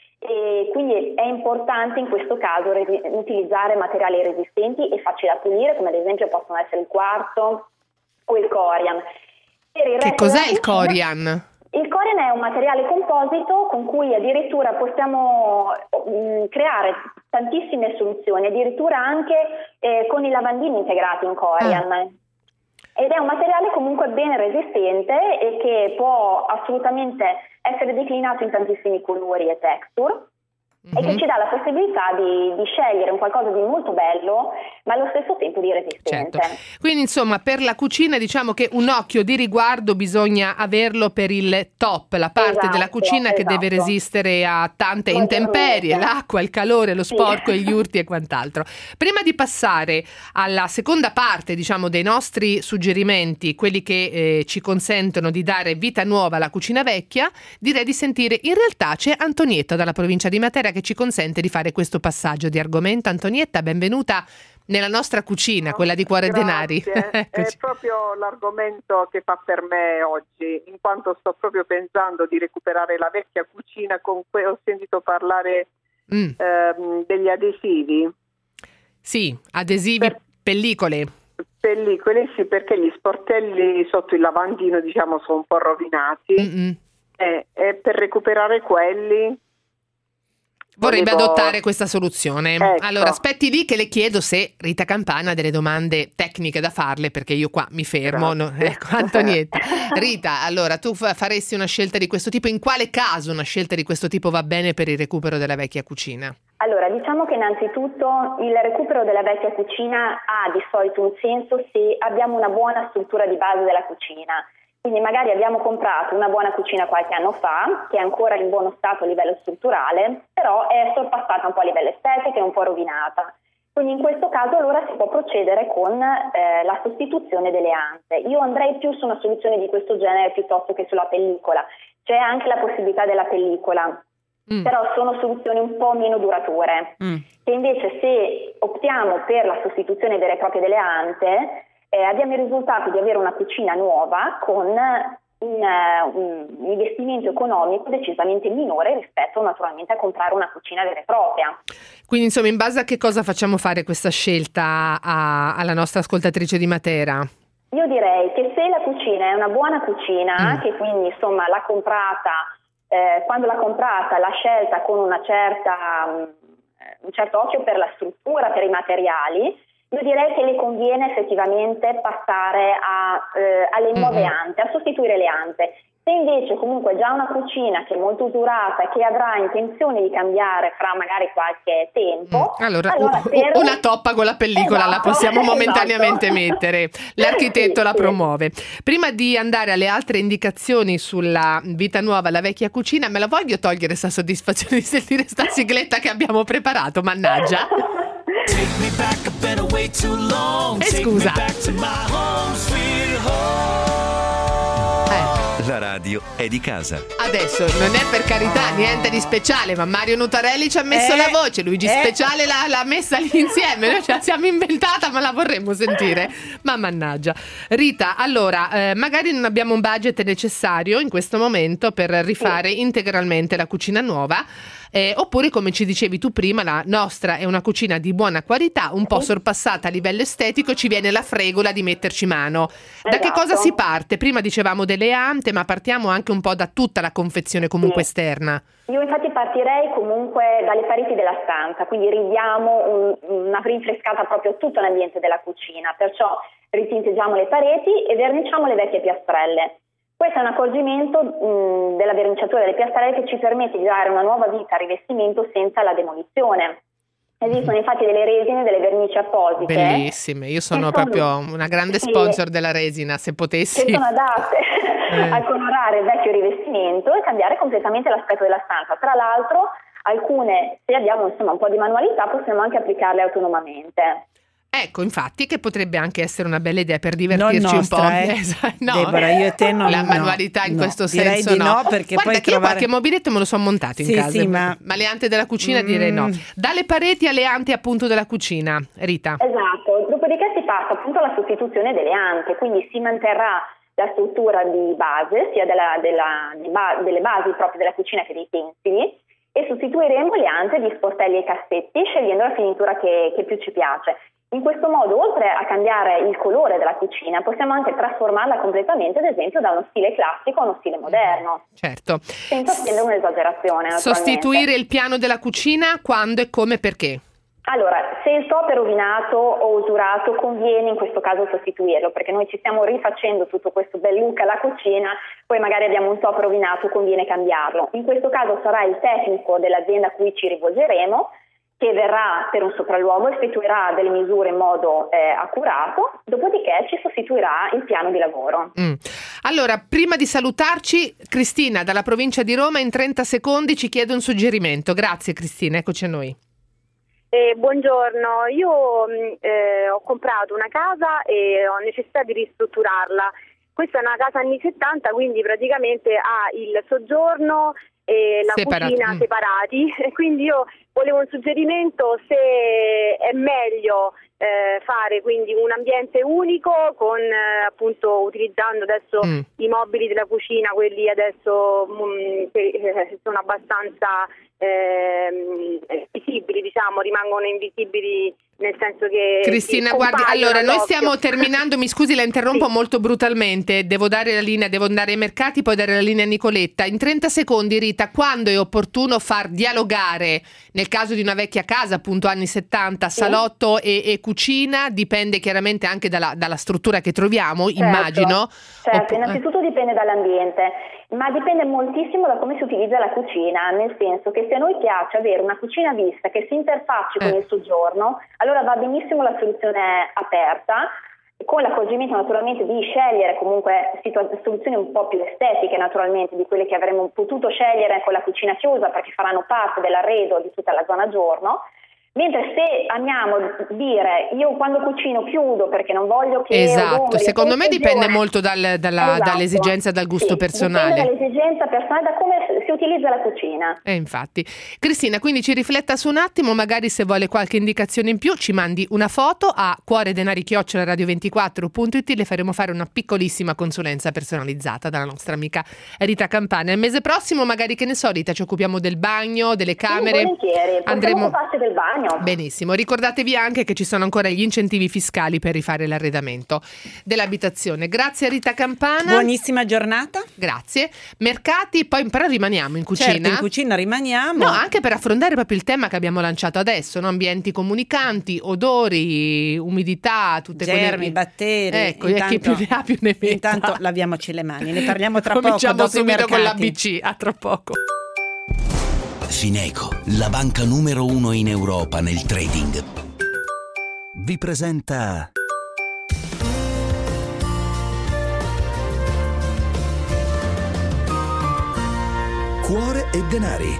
E quindi è importante in questo caso resi- utilizzare materiali resistenti e facili da pulire, come ad esempio possono essere il quarzo o il corian. Per il che cos'è il corian? Il corian è un materiale composito con cui addirittura possiamo mh, creare tantissime soluzioni, addirittura anche eh, con i lavandini integrati in corian. Ah. Ed è un materiale comunque ben resistente e che può assolutamente essere declinato in tantissimi colori e texture. Mm-hmm. E che ci dà la possibilità di, di scegliere un qualcosa di molto bello, ma allo stesso tempo di resistente. Certo. Quindi insomma per la cucina diciamo che un occhio di riguardo bisogna averlo per il top, la parte esatto, della cucina esatto. che deve resistere a tante intemperie, l'acqua, il calore, lo sporco, sì. gli urti e quant'altro. Prima di passare alla seconda parte diciamo dei nostri suggerimenti, quelli che eh, ci consentono di dare vita nuova alla cucina vecchia, direi di sentire in realtà c'è Antonietta dalla provincia di Matera che ci consente di fare questo passaggio di argomento. Antonietta, benvenuta nella nostra cucina, quella di Cuore Grazie. Denari. È proprio l'argomento che fa per me oggi, in quanto sto proprio pensando di recuperare la vecchia cucina. Con cui ho sentito parlare mm. ehm, degli adesivi. Sì, adesivi, per, pellicole. pellicole sì, perché gli sportelli sotto il lavandino, diciamo, sono un po' rovinati e, e per recuperare quelli vorrebbe volevo... adottare questa soluzione. Ecco. Allora aspetti lì che le chiedo se Rita Campana ha delle domande tecniche da farle, perché io qua mi fermo, no, ecco, Antonietta. Rita, allora tu fa- faresti una scelta di questo tipo? In quale caso una scelta di questo tipo va bene per il recupero della vecchia cucina? Allora, diciamo che innanzitutto il recupero della vecchia cucina ha di solito un senso se abbiamo una buona struttura di base della cucina. Quindi magari abbiamo comprato una buona cucina qualche anno fa, che è ancora in buono stato a livello strutturale, però è sorpassata un po' a livello estetico e un po' rovinata. Quindi in questo caso allora si può procedere con eh, la sostituzione delle ante. Io andrei più su una soluzione di questo genere piuttosto che sulla pellicola. C'è anche la possibilità della pellicola, mm. però sono soluzioni un po' meno durature. Mm. Che invece se optiamo per la sostituzione vera e propria delle ante, Eh, abbiamo il risultato di avere una cucina nuova con un, un investimento economico decisamente minore rispetto naturalmente a comprare una cucina vera e propria. Quindi insomma, in base a che cosa facciamo fare questa scelta a, alla nostra ascoltatrice di Matera? Io direi che se la cucina è una buona cucina, mm. che quindi insomma l'ha comprata, eh, quando l'ha comprata l'ha scelta con una certa, un certo occhio per la struttura, per i materiali, io direi che le conviene effettivamente passare a, eh, alle nuove mm-hmm. ante, a sostituire le ante. Se invece comunque già una cucina che è molto usurata e che avrà intenzione di cambiare fra magari qualche tempo, mm. allora, allora u- per... una toppa con la pellicola esatto, la possiamo momentaneamente esatto. mettere, l'architetto sì, la sì. promuove. Prima di andare alle altre indicazioni sulla vita nuova, la vecchia cucina, me la voglio togliere sta soddisfazione di sentire sta sigletta che abbiamo preparato, mannaggia. Take me back, I've been away too long. Eh, scusa. Take me back to my home, sweet home. Eh. La radio è di casa. Adesso non è per carità niente di speciale, ma Mario Nutarelli ci ha messo Eh, la voce, Luigi eh. Speciale l'ha, l'ha messa lì insieme, noi ce la siamo inventata ma la vorremmo sentire, ma mannaggia. Rita, allora eh, magari non abbiamo un budget necessario in questo momento per rifare sì. integralmente la cucina nuova, eh, oppure come ci dicevi tu prima, la nostra è una cucina di buona qualità, un po' sorpassata a livello estetico, ci viene la fregola di metterci mano. Da esatto. che cosa si parte? Prima dicevamo delle ante, ma partiamo anche un po' da tutta la confezione comunque sì. esterna. Io infatti partirei comunque dalle pareti della stanza, quindi ridiamo un, una rinfrescata proprio a tutto l'ambiente della cucina, perciò ritinteggiamo le pareti e verniciamo le vecchie piastrelle. Questo è un accorgimento mh, della verniciatura delle piastrelle che ci permette di dare una nuova vita al rivestimento senza la demolizione. Esistono infatti delle resine, delle vernici apposite. Bellissime, io sono, sono proprio una grande sponsor sì, della resina, se potessi. Che sono adatte eh. a colorare il vecchio rivestimento e cambiare completamente l'aspetto della stanza. Tra l'altro, alcune, se abbiamo insomma un po' di manualità, possiamo anche applicarle autonomamente. Ecco, infatti, che potrebbe anche essere una bella idea per divertirci non nostra, un po'. Eh. No, Deborah, io e te non la no, manualità in no, questo direi senso di no. no, perché Guarda poi che trovare... io qualche mobiletto me lo so montato in sì, casa, sì, ma... ma le ante della cucina mm. direi no. Dalle pareti alle ante appunto della cucina, Rita. Esatto, dopodiché si passa appunto alla sostituzione delle ante, quindi si manterrà la struttura di base, sia della, della, di ba- delle basi proprio della cucina che dei pensili, e sostituiremo le ante di sportelli e cassetti scegliendo la finitura che, che più ci piace. In questo modo, oltre a cambiare il colore della cucina, possiamo anche trasformarla completamente, ad esempio, da uno stile classico a uno stile moderno. Certo. Senza spendere un'esagerazione. Sostituire il piano della cucina quando e come, perché? Allora, se il top è rovinato o usurato, conviene in questo caso sostituirlo, perché noi ci stiamo rifacendo tutto questo bel look alla cucina, poi magari abbiamo un top rovinato, conviene cambiarlo. In questo caso sarà il tecnico dell'azienda a cui ci rivolgeremo, che verrà per un sopralluogo, effettuerà delle misure in modo eh, accurato, dopodiché ci sostituirà il piano di lavoro. Mm. Allora, prima di salutarci, Cristina dalla provincia di Roma in trenta secondi ci chiede un suggerimento. Grazie Cristina, eccoci a noi. Eh, buongiorno, io eh, ho comprato una casa e ho necessità di ristrutturarla. Questa è una casa anni settanta, quindi praticamente ha il soggiorno e la Separati. cucina mm. separati, e quindi io volevo un suggerimento se è meglio eh, fare quindi un ambiente unico con eh, appunto utilizzando adesso mm. i mobili della cucina, quelli adesso mh, che eh, sono abbastanza eh, visibili, diciamo, rimangono invisibili nel senso che Cristina, guardi, allora noi stiamo terminando, mi scusi, la interrompo sì. molto brutalmente, devo dare la linea, devo andare ai mercati, poi dare la linea a Nicoletta. In trenta secondi, Rita, quando è opportuno far dialogare, nel caso di una vecchia casa, appunto anni settanta, sì. salotto e, e cucina, dipende chiaramente anche dalla, dalla struttura che troviamo, certo, immagino. Certo, Opp- innanzitutto dipende dall'ambiente, ma dipende moltissimo da come si utilizza la cucina, nel senso che se a noi piace avere una cucina vista che si interfacci eh. con il soggiorno, allora va benissimo la soluzione aperta, con l'accorgimento naturalmente di scegliere comunque situ- soluzioni un po' più estetiche naturalmente di quelle che avremmo potuto scegliere con la cucina chiusa perché faranno parte dell'arredo di tutta la zona giorno. Mentre se amiamo dire io quando cucino chiudo perché non voglio che esatto, secondo me dipende molto dal, dalla, esatto. dall'esigenza, dal gusto sì, personale. Dipende dall'esigenza personale, da come si utilizza la cucina. E infatti. Cristina, quindi ci rifletta su un attimo, magari se vuole qualche indicazione in più ci mandi una foto a cuore denari chiocciola radio ventiquattro punto it, le faremo fare una piccolissima consulenza personalizzata dalla nostra amica Rita Campana. Il mese prossimo magari, che ne so, Rita, ci occupiamo del bagno, delle camere. Sì, volentieri, andremo parte del bagno. Benissimo, ricordatevi anche che ci sono ancora gli incentivi fiscali per rifare l'arredamento dell'abitazione. Grazie a Rita Campana. Buonissima giornata. Grazie. Mercati, poi però rimaniamo in cucina. Certo, in cucina rimaniamo. No, anche per affrontare proprio il tema che abbiamo lanciato adesso, no? Ambienti comunicanti, odori, umidità, tutte germi, quelle... batteri. Ecco, intanto, chi più ne ha più ne metta. Intanto laviamoci le mani, ne parliamo tra Cominciamo poco. Cominciamo subito con l'A B C, a tra poco. Fineco, la banca numero uno in Europa nel trading, vi presenta Cuore e denari.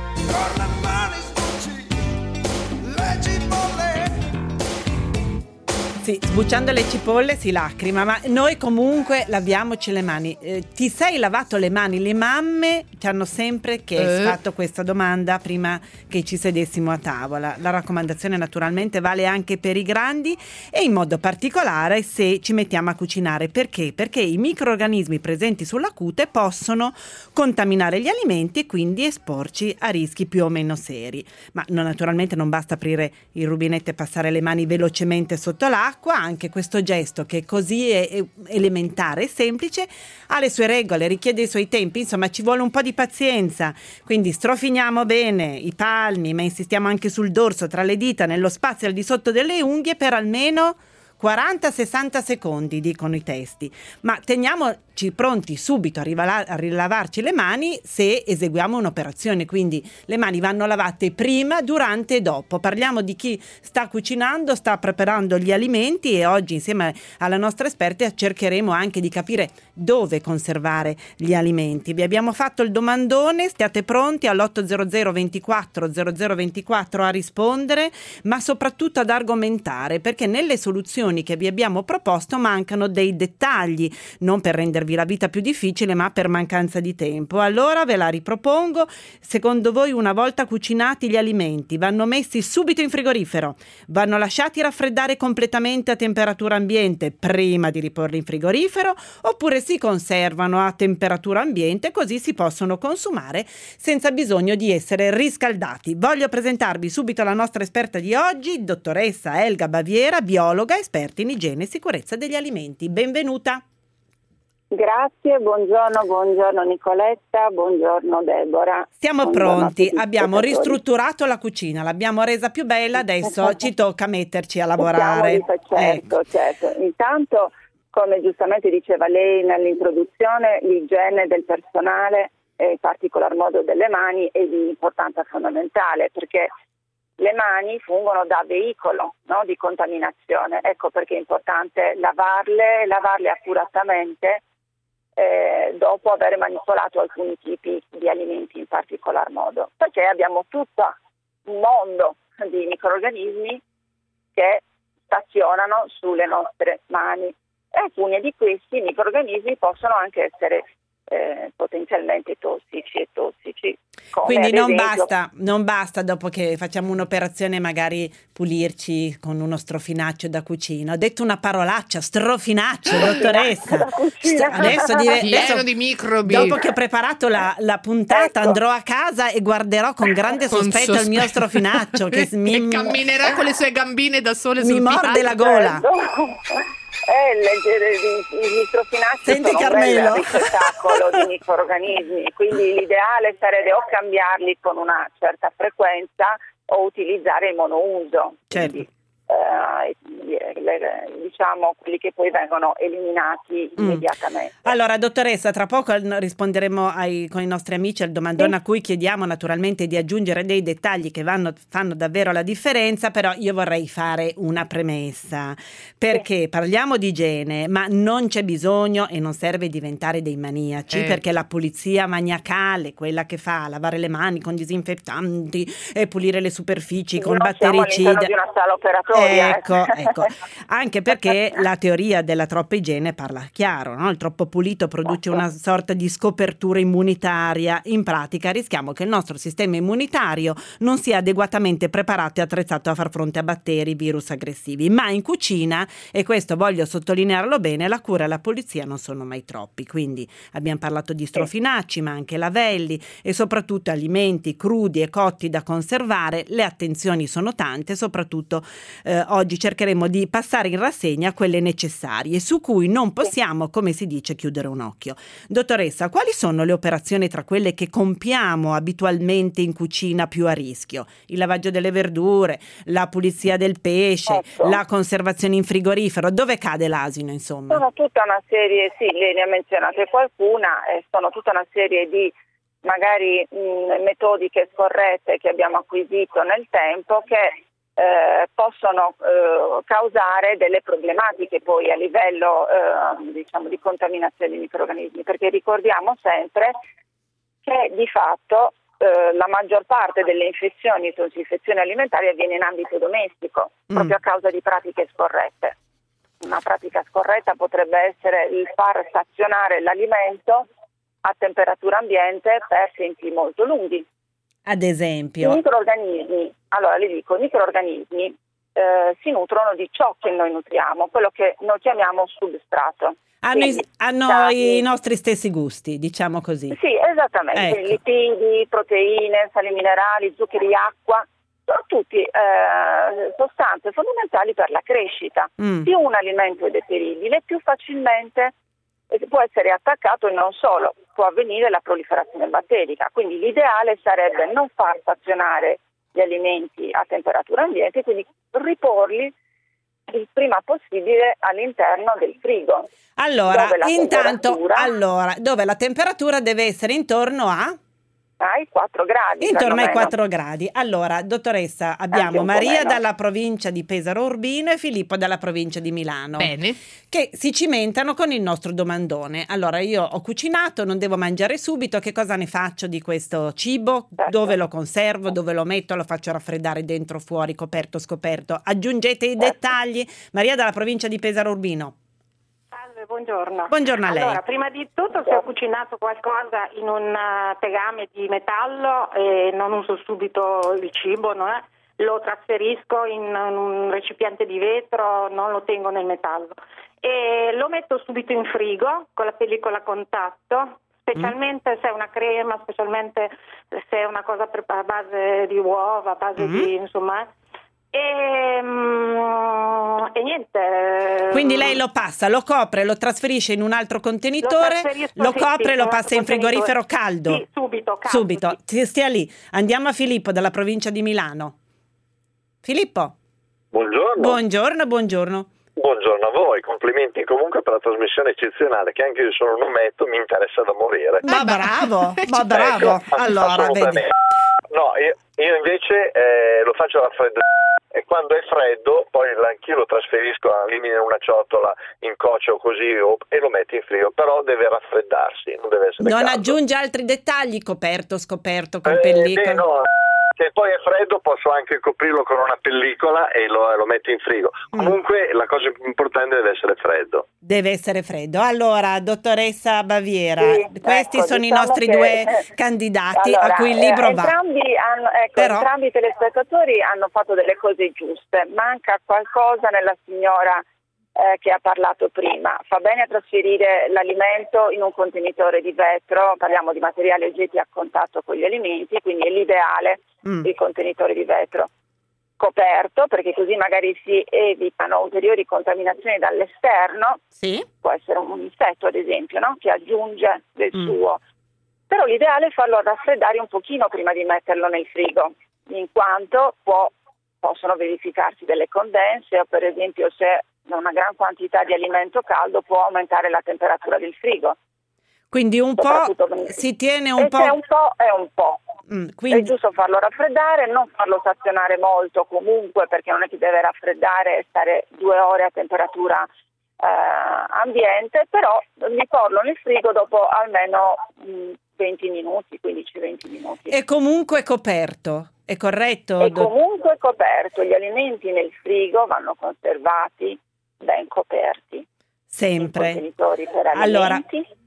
Sì, sbucciando le cipolle si lacrima, ma noi comunque laviamoci le mani. Eh, ti sei lavato le mani? Le mamme ci hanno sempre chiesto, eh. fatto questa domanda prima che ci sedessimo a tavola. La raccomandazione naturalmente vale anche per i grandi e in modo particolare se ci mettiamo a cucinare. Perché? Perché i microrganismi presenti sulla cute possono contaminare gli alimenti e quindi esporci a rischi più o meno seri. Ma no, naturalmente non basta aprire il rubinetto e passare le mani velocemente sotto l'acqua. Anche questo gesto, che così è elementare e semplice, ha le sue regole, richiede i suoi tempi, insomma ci vuole un po' di pazienza, quindi strofiniamo bene i palmi, ma insistiamo anche sul dorso, tra le dita, nello spazio al di sotto delle unghie per almeno quaranta sessanta secondi, dicono i testi, ma teniamoci pronti subito a, rivala- a rilavarci le mani se eseguiamo un'operazione, quindi le mani vanno lavate prima, durante e dopo. Parliamo di chi sta cucinando, sta preparando gli alimenti e oggi insieme alla nostra esperta cercheremo anche di capire dove conservare gli alimenti. Vi abbiamo fatto il domandone, stiate pronti all'otto zero zero ventiquattro zero zero ventiquattro a rispondere, ma soprattutto ad argomentare, perché nelle soluzioni che vi abbiamo proposto mancano dei dettagli, non per rendervi la vita più difficile ma per mancanza di tempo. Allora ve la ripropongo. Secondo voi, una volta cucinati gli alimenti, vanno messi subito in frigorifero, vanno lasciati raffreddare completamente a temperatura ambiente prima di riporli in frigorifero, oppure si conservano a temperatura ambiente così si possono consumare senza bisogno di essere riscaldati? Voglio presentarvi subito la nostra esperta di oggi, dottoressa Elga Baviera, biologa, esperta in igiene e sicurezza degli alimenti. Benvenuta. Grazie, buongiorno, buongiorno Nicoletta, buongiorno Deborah. Siamo buongiorno pronti, abbiamo ristrutturato la cucina, l'abbiamo resa più bella, adesso ci tocca metterci a lavorare. Certo, ecco. certo. Intanto, come giustamente diceva lei nell'introduzione, l'igiene del personale e in particolar modo delle mani è di importanza fondamentale, perché le mani fungono da veicolo, no, di contaminazione. Ecco perché è importante lavarle, lavarle accuratamente eh, dopo aver manipolato alcuni tipi di alimenti in particolar modo, perché abbiamo tutto un mondo di microrganismi che stazionano sulle nostre mani e alcuni di questi microrganismi possono anche essere eh, potenzialmente tossici e tossici. Quindi non esempio, basta, non basta dopo che facciamo un'operazione magari pulirci con uno strofinaccio da cucina. Ho detto una parolaccia, strofinaccio, dottoressa. St- adesso, dive- adesso di microbi. Dopo che ho preparato la, la puntata ecco. andrò a casa e guarderò con grande Con sospetto il mio sospetto. strofinaccio che, che mi, camminerà con le sue gambine da sole mi sul morde la piatto. gola. Eh, leggere i, i microfinacci Senti, sono un Carmelo. bel ricettacolo di microrganismi, quindi l'ideale sarebbe o cambiarli con una certa frequenza o utilizzare il monouso. Certo. Quindi, eh, le- diciamo quelli che poi vengono eliminati Mm. immediatamente. Allora, dottoressa, tra poco al- risponderemo ai- con i nostri amici al domandone Sì. a cui chiediamo naturalmente di aggiungere dei dettagli che vanno, fanno davvero la differenza, però io vorrei fare una premessa, perché parliamo di igiene, ma non c'è bisogno e non serve diventare dei maniaci, Eh. perché la pulizia maniacale, quella che fa lavare le mani con disinfettanti e pulire le superfici con Non siamo all'interno battericidi. di una sala operatoria. Ecco, eh. ecco. Anche perché la teoria della troppa igiene parla chiaro, no? Il troppo pulito produce una sorta di scopertura immunitaria. In pratica rischiamo che il nostro sistema immunitario non sia adeguatamente preparato e attrezzato a far fronte a batteri, virus aggressivi. Ma in cucina, e questo voglio sottolinearlo bene, la cura e la pulizia non sono mai troppi. Quindi abbiamo parlato di strofinacci, ma anche lavelli e soprattutto alimenti crudi e cotti da conservare. Le attenzioni sono tante, soprattutto eh, oggi cercheremo di passare in rassegna quelle necessarie, su cui non possiamo, come si dice, chiudere un occhio. Dottoressa, quali sono le operazioni tra quelle che compiamo abitualmente in cucina più a rischio? Il lavaggio delle verdure, la pulizia del pesce, Ecco. la conservazione in frigorifero, dove cade l'asino, insomma? Sono tutta una serie, sì, lei ne ha menzionate qualcuna, eh, sono tutta una serie di magari mh, metodiche scorrette che abbiamo acquisito nel tempo che eh, possono eh, causare delle problematiche poi a livello eh, diciamo di contaminazione di microrganismi, perché ricordiamo sempre che di fatto eh, la maggior parte delle infezioni, infezioni alimentari avviene in ambito domestico, Mm. proprio a causa di pratiche scorrette. Una pratica scorretta potrebbe essere il far stazionare l'alimento a temperatura ambiente per tempi molto lunghi. Ad I esempio, microrganismi, allora le dico, i microrganismi eh, si nutrono di ciò che noi nutriamo, quello che noi chiamiamo substrato. hanno, i, Quindi, hanno sali- i nostri stessi gusti, diciamo così. Sì, esattamente, Ecco. quindi lipidi, proteine, sali minerali, zuccheri, acqua, sono tutti eh, sostanze fondamentali per la crescita. Mm. Più un alimento è deperibile, più facilmente può essere attaccato e non solo, può avvenire la proliferazione batterica. Quindi l'ideale sarebbe non far stazionare gli alimenti a temperatura ambiente, quindi riporli il prima possibile all'interno del frigo. Allora, Dove la intanto, temperatura- allora, dove la temperatura deve essere intorno a? Ai quattro gradi. Intorno ai perlomeno. quattro gradi. Allora, dottoressa, Anche abbiamo un po' Maria meno. dalla provincia di Pesaro Urbino e Filippo dalla provincia di Milano. Bene. Che si cimentano con il nostro domandone. Allora, io ho cucinato, non devo mangiare subito, che cosa ne faccio di questo cibo? Certo. Dove lo conservo? Dove lo metto? Lo faccio raffreddare dentro, fuori, coperto, scoperto? Aggiungete i Certo. dettagli. Maria dalla provincia di Pesaro Urbino. Salve, buongiorno. Buongiorno a lei. Allora, prima di tutto, se ho cucinato qualcosa in un eh, tegame di metallo e non uso subito il cibo, no? Lo trasferisco in un recipiente di vetro, non lo tengo nel metallo. E lo metto subito in frigo con la pellicola a contatto, specialmente se è una crema, specialmente se è una cosa pre- a base di uova, a base Mm-hmm. di, insomma... E, mm, e niente. Quindi lei lo passa, lo copre, lo trasferisce in un altro contenitore, trasferisco, lo sì, copre sì, e lo in un passa altro in frigorifero contenitore. caldo. Sì, subito, caldo, Subito, sì. Ti- stia lì. Andiamo a Filippo dalla provincia di Milano. Filippo, Buongiorno. buongiorno, buongiorno. Buongiorno a voi, complimenti comunque per la trasmissione eccezionale che anche io sono un ometto, mi interessa da morire. Ma bravo, ma bravo. Ecco, Allora, vedi. assolutamente. No, io, io invece eh, lo faccio raffreddare e quando è freddo poi anch'io lo trasferisco al limite in una ciotola in coccio così o, e lo metto in frigo, però deve raffreddarsi, non deve essere Non caldo. aggiunge altri dettagli, coperto, scoperto, con Eh, pellicola. beh, no, Se poi è freddo posso anche coprirlo con una pellicola e lo, lo metto in frigo. Comunque mm. la cosa più importante deve essere freddo. Deve essere freddo. Allora, dottoressa Baviera, sì, questi ecco, sono diciamo i nostri che, due candidati allora, a cui il libro eh, va. Entrambi, hanno, ecco, Però... entrambi i telespettatori hanno fatto delle cose giuste. Manca qualcosa nella signora eh, che ha parlato prima. Fa bene a trasferire l'alimento in un contenitore di vetro, parliamo di materiali oggetti a contatto con gli alimenti, quindi è l'ideale mm. il contenitore di vetro coperto, perché così magari si evitano ulteriori contaminazioni dall'esterno. Sì. Può essere un insetto, ad esempio, no? Che aggiunge del mm. suo. Però l'ideale è farlo raffreddare un pochino prima di metterlo nel frigo, in quanto può, possono verificarsi delle condense, o per esempio se una gran quantità di alimento caldo può aumentare la temperatura del frigo. Quindi un po' si tiene un e po'... se è un po' è un po'. Mm, quindi... È giusto farlo raffreddare, non farlo stazionare molto comunque, perché non è che deve raffreddare e stare due ore a temperatura eh, ambiente, però mi porlo nel frigo dopo almeno mh, venti minuti, quindici venti minuti. E comunque coperto, è corretto? E comunque coperto, gli alimenti nel frigo vanno conservati ben coperti. Sempre. In contenitori per alimenti. Allora,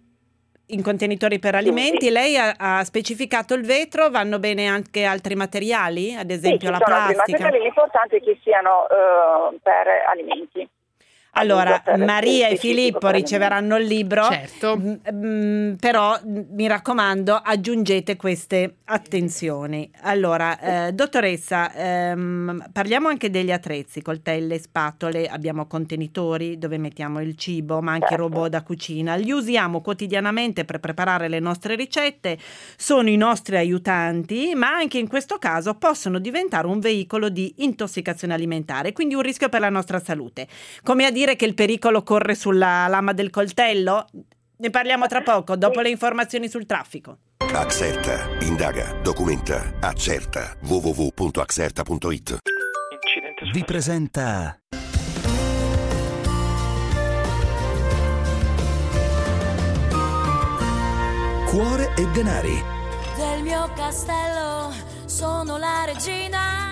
in contenitori per alimenti, sì. Lei ha, ha specificato il vetro, vanno bene anche altri materiali, ad esempio sì, la ci sono plastica? Altri materiali, l'importante è che siano uh, per alimenti. Allora, Maria e Filippo riceveranno il libro, certo. m- m- però mi raccomando aggiungete queste attenzioni. Allora, eh, dottoressa, ehm, parliamo anche degli attrezzi, coltelle, spatole, abbiamo contenitori dove mettiamo il cibo, ma anche certo. robot da cucina. Li usiamo quotidianamente per preparare le nostre ricette, sono i nostri aiutanti, ma anche in questo caso possono diventare un veicolo di intossicazione alimentare, quindi un rischio per la nostra salute. Come a dire che il pericolo corre sulla lama del coltello? Ne parliamo tra poco, dopo le informazioni sul traffico. Axerta, indaga, documenta, accerta. w w w punto axerta punto i t vi presenta Cuore e denari. Del mio castello sono la regina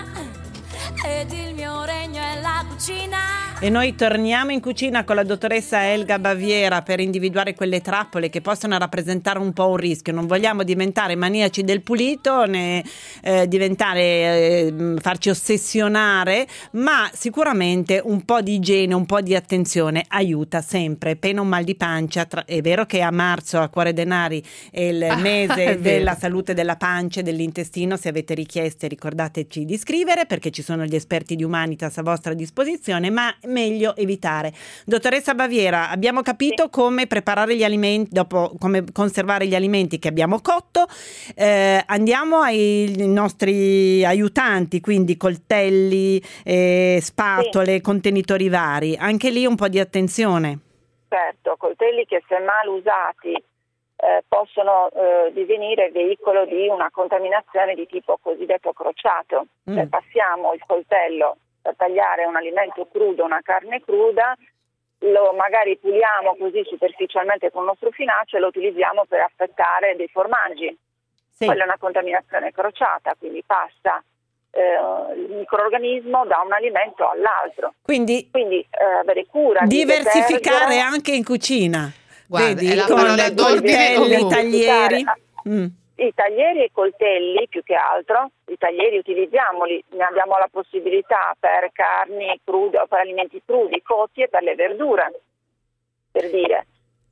ed il mio regno è la cucina. E noi torniamo in cucina con la dottoressa Elga Baviera per individuare quelle trappole che possono rappresentare un po' un rischio. Non vogliamo diventare maniaci del pulito né eh, diventare eh, farci ossessionare, ma sicuramente un po' di igiene, un po' di attenzione aiuta sempre. Pena un mal di pancia, tra... è vero che a marzo a Cuore Denari è il ah, mese è della salute della pancia e dell'intestino. Se avete richieste ricordateci di scrivere, perché ci sono gli esperti di Humanitas a vostra disposizione, ma meglio evitare. Dottoressa Baviera, abbiamo capito come preparare gli alimenti, dopo come conservare gli alimenti che abbiamo cotto. Eh, andiamo ai nostri aiutanti, quindi coltelli, eh, spatole, sì. contenitori vari. Anche lì un po' di attenzione. Certo, coltelli che se mal usati eh, possono eh, divenire veicolo di una contaminazione di tipo cosiddetto crociato. Mm. Se passiamo il coltello per tagliare un alimento crudo, una carne cruda, lo magari puliamo così superficialmente con il nostro finaccio e lo utilizziamo per affettare dei formaggi. Sì. Quella è una contaminazione crociata, quindi passa eh, il microorganismo da un alimento all'altro. Quindi, quindi eh, avere cura. Diversificare anche in cucina. Guarda, vedi, è la con parola coltelli, i taglieri. Mm. I taglieri e i coltelli più che altro, i taglieri utilizziamoli, ne abbiamo la possibilità per carni crude o per alimenti crudi, cotti e per le verdure, per dire.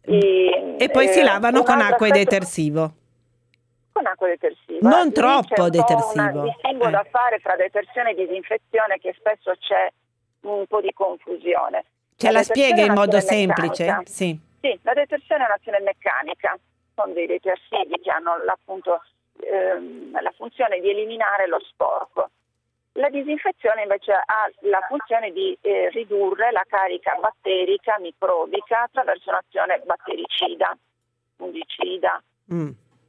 I, e poi eh, si lavano con acqua aspetto, e detersivo. Con acqua e detersivo. Non Lì troppo c'è un detersivo. C'è un distinguo eh. da fare fra detersione e disinfezione, che spesso c'è un po' di confusione. Ce la, la spiega in modo semplice? Meccanica. Sì. Sì, la detersione è un'azione meccanica. Sono dei detersivi che hanno appunto ehm, la funzione di eliminare lo sporco. La disinfezione invece ha la funzione di eh, ridurre la carica batterica, microbica attraverso un'azione battericida, fungicida, mm.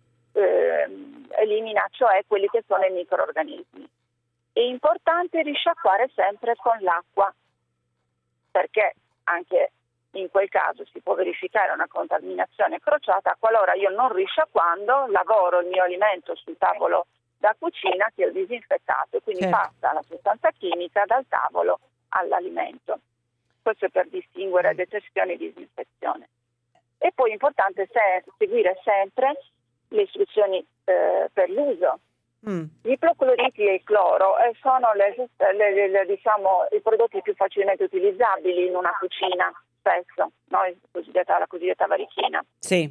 eh, elimina cioè quelli che sono i microorganismi. È importante risciacquare sempre con l'acqua, perché anche in quel caso si può verificare una contaminazione crociata qualora io non risciacquando lavoro il mio alimento sul tavolo da cucina che ho disinfettato, quindi Certo. passa la sostanza chimica dal tavolo all'alimento. Questo è per distinguere detersione e disinfezione. E poi è importante se- seguire sempre le istruzioni eh, per l'uso. Mm. Gli ipocloriti e il cloro eh, sono le, le- le- le- diciamo, i prodotti più facilmente utilizzabili in una cucina, spesso, no? Il cosiddetta- la cosiddetta varichina. Sì.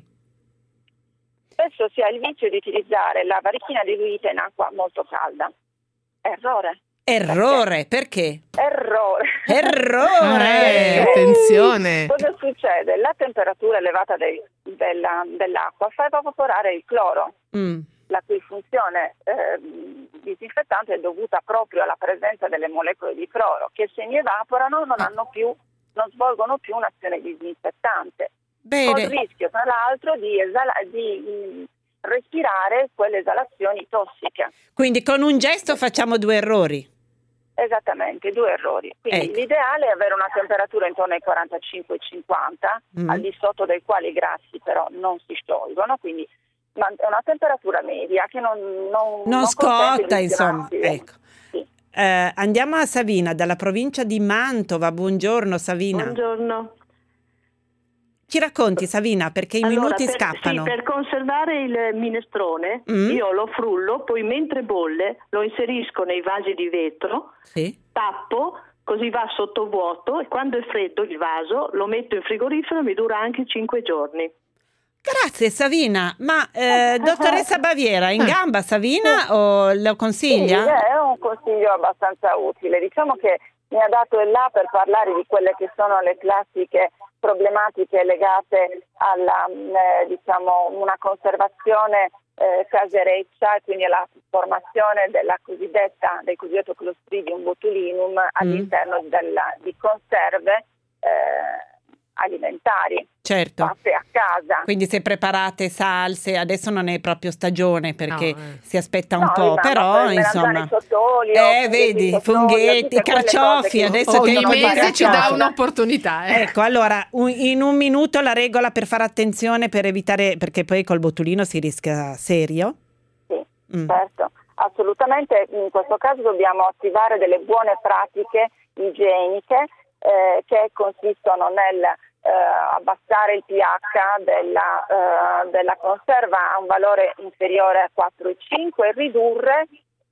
Spesso si ha il vizio di utilizzare la varichina diluita in acqua molto calda. Errore. Errore, perché? Errore. Errore! Eh, attenzione. Cosa succede? La temperatura elevata dei- della- dell'acqua fa evaporare il cloro, Mm. la cui funzione eh, disinfettante è dovuta proprio alla presenza delle molecole di cloro, che se ne evaporano non hanno più, non svolgono più un'azione disinfettante. Bene. Con il rischio, tra l'altro, di, esala- di mh, respirare quelle esalazioni tossiche. Quindi con un gesto facciamo due errori. Esattamente, due errori. Quindi Ecco. l'ideale è avere una temperatura intorno ai quarantacinque cinquanta, Mm. al di sotto dei quali i grassi però non si sciolgono, quindi man- è una temperatura media che non, non, Non consente scotta, di insomma. azionarsi. Ecco. Eh, andiamo a Savina, dalla provincia di Mantova. Buongiorno Savina. Buongiorno. Ci racconti Savina, perché i Allora, minuti per, scappano. Sì, per conservare il minestrone Mm. io lo frullo, poi mentre bolle lo inserisco nei vasi di vetro, Sì. tappo, così va sottovuoto e quando è freddo il vaso lo metto in frigorifero e mi dura anche cinque giorni. Grazie Savina, ma eh, dottoressa Baviera, in gamba Savina o lo Sì, consiglia? è un consiglio abbastanza utile. Diciamo che mi ha dato il là per parlare di quelle che sono le classiche problematiche legate alla mh, eh, diciamo una conservazione eh, casereccia, e quindi alla formazione della cosiddetta del cosiddetto Clostridium botulinum all'interno della, di conserve eh, alimentari Certo. fatte a casa. Quindi se preparate salse, adesso non è proprio stagione perché No, eh. si aspetta un No, po', ma- però ma insomma. melanzane sott'olio, Eh, funghetti vedi, sott'olio, funghetti, tutte quelle carciofi, cose che adesso si è Ogni tempo possono di fare mese a ci dà casa. un'opportunità. Eh. Ecco, allora, un- in un minuto la regola per fare attenzione, per evitare, perché poi col botulino si rischia serio. Sì, Mm. certo, assolutamente. In questo caso dobbiamo attivare delle buone pratiche igieniche eh, che consistono nel eh, abbassare il pH della, eh, della conserva a un valore inferiore a quattro virgola cinque e ridurre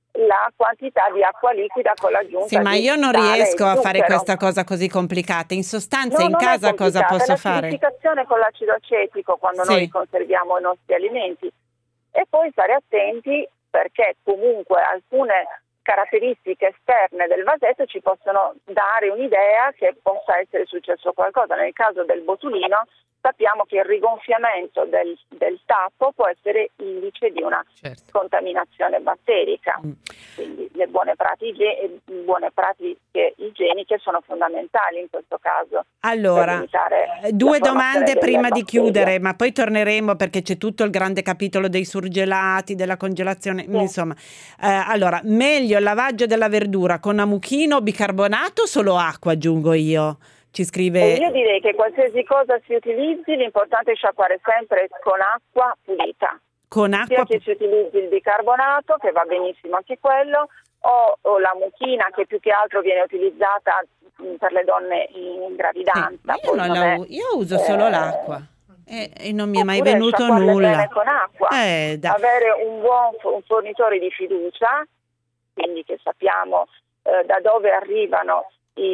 la quantità di acqua liquida con l'aggiunta Sì, ma di io non sale e riesco a fare zucchero. questa cosa così complicata. In sostanza, No, in non è casa cosa complicata, posso è la fare? purificazione con l'acido acetico quando Sì. noi conserviamo i nostri alimenti, e poi stare attenti perché comunque alcune caratteristiche esterne del vasetto ci possono dare un'idea che possa essere successo qualcosa. Nel caso del botulino sappiamo che il rigonfiamento del, del tappo può essere indice di una Certo. contaminazione batterica. Mm. Quindi le buone pratiche, buone pratiche igieniche sono fondamentali in questo caso. Allora, per evitare eh, due la formazione domande delle prima di batterie. chiudere, ma poi torneremo perché c'è tutto il grande capitolo dei surgelati, della congelazione, insomma. Eh, allora, meglio il lavaggio della verdura con amuchino o bicarbonato o solo acqua, aggiungo io? Ci scrive... E io direi che qualsiasi cosa si utilizzi, l'importante è sciacquare sempre con acqua pulita. Con acqua Sia che si utilizzi il bicarbonato, che va benissimo anche quello, o, o la mucchina, che più che altro viene utilizzata mh, per le donne in gravidanza. Io, Poi non non la è- u- io uso solo eh, l'acqua e, e non mi è mai oppure venuto sciacquarle nulla. bene con acqua. Eh, dai. Avere un buon fo- un fornitore di fiducia, quindi che sappiamo eh, da dove arrivano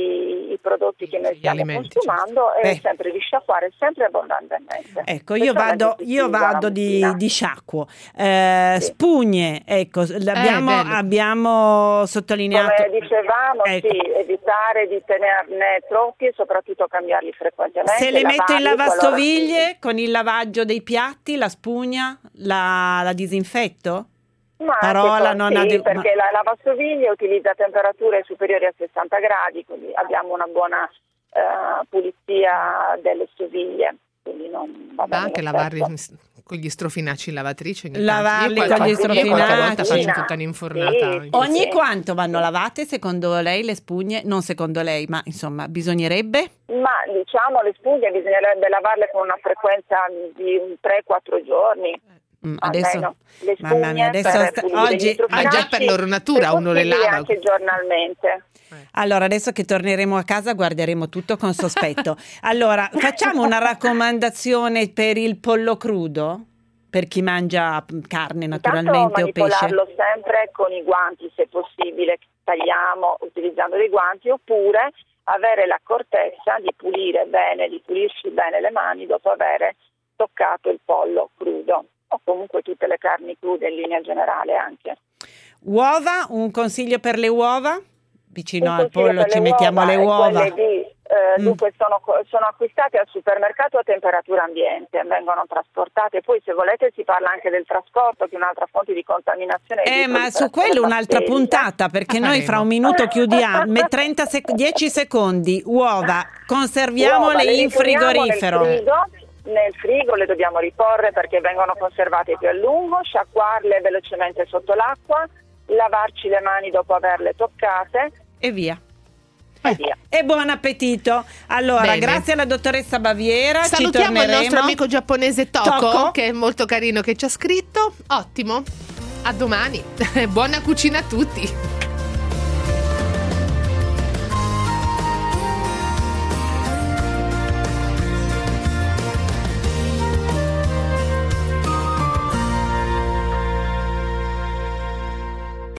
i, i prodotti che noi Gli stiamo alimenti, consumando, e Beh. sempre di sciacquare sempre abbondantemente. Ecco, io Specialmente vado, se si io usa la vado di, mucchina. di sciacquo. Eh, Sì. Spugne, ecco, l'abbiamo, bello. abbiamo sottolineato. Come dicevamo, Ecco. sì, evitare di tenerne troppi e soprattutto cambiarli frequentemente. Se le metto in lavarli lavastoviglie con il lavaggio dei piatti, la spugna, la, la disinfetto? Ma anche Parola con- non sì, ade- perché la lavastoviglie utilizza temperature superiori a sessanta gradi, quindi abbiamo una buona eh, pulizia delle stoviglie. Quindi non va Ma bene anche lo lavarli stesso. con gli strofinacci in lavatrice. ogni Lavarli tanto. Io con gli qualche- io qualche volta strofinacci. faccio tutta un'infornata. Sì. in Ogni- Ogni Sì. quanto vanno lavate secondo lei le spugne? Non secondo lei, ma insomma bisognerebbe? Ma diciamo le spugne bisognerebbe lavarle con una frequenza di un tre quattro giorni. Mm, adesso, almeno le spugne, mamma mia, adesso per sta- pulire oggi gli ah, già per loro natura uno le lava anche giornalmente. Allora, adesso che torneremo a casa guarderemo tutto con sospetto. Allora, facciamo una raccomandazione per il pollo crudo? Per chi mangia carne naturalmente o pesce? Manipolarlo sempre con i guanti, se possibile, tagliamo utilizzando dei guanti, oppure avere l'accortezza di pulire bene, di pulirsi bene le mani dopo aver toccato il pollo crudo, o comunque tutte le carni crude in linea generale anche. Uova, un consiglio per le uova? Vicino Un al consiglio pollo per ci le mettiamo le uova è uova. quelle di, eh, Mm. Dunque sono, sono acquistate al supermercato a temperatura ambiente, vengono trasportate, poi se volete si parla anche del trasporto, che è un'altra fonte di contaminazione. Eh, di ma su quello un'altra puntata, perché noi fra un minuto chiudiamo. Me- trenta sec- dieci secondi, uova, conserviamole Uova, le in riteniamo frigorifero. Nel frigo, nel frigo le dobbiamo riporre perché vengono conservate più a lungo, sciacquarle velocemente sotto l'acqua, lavarci le mani dopo averle toccate e via. E via. E buon appetito. Allora, Bene. grazie alla dottoressa Baviera. Salutiamo ci torneremo. il nostro amico giapponese Toko, Toko. che è molto carino, che ci ha scritto. Ottimo. A domani. Buona cucina a tutti.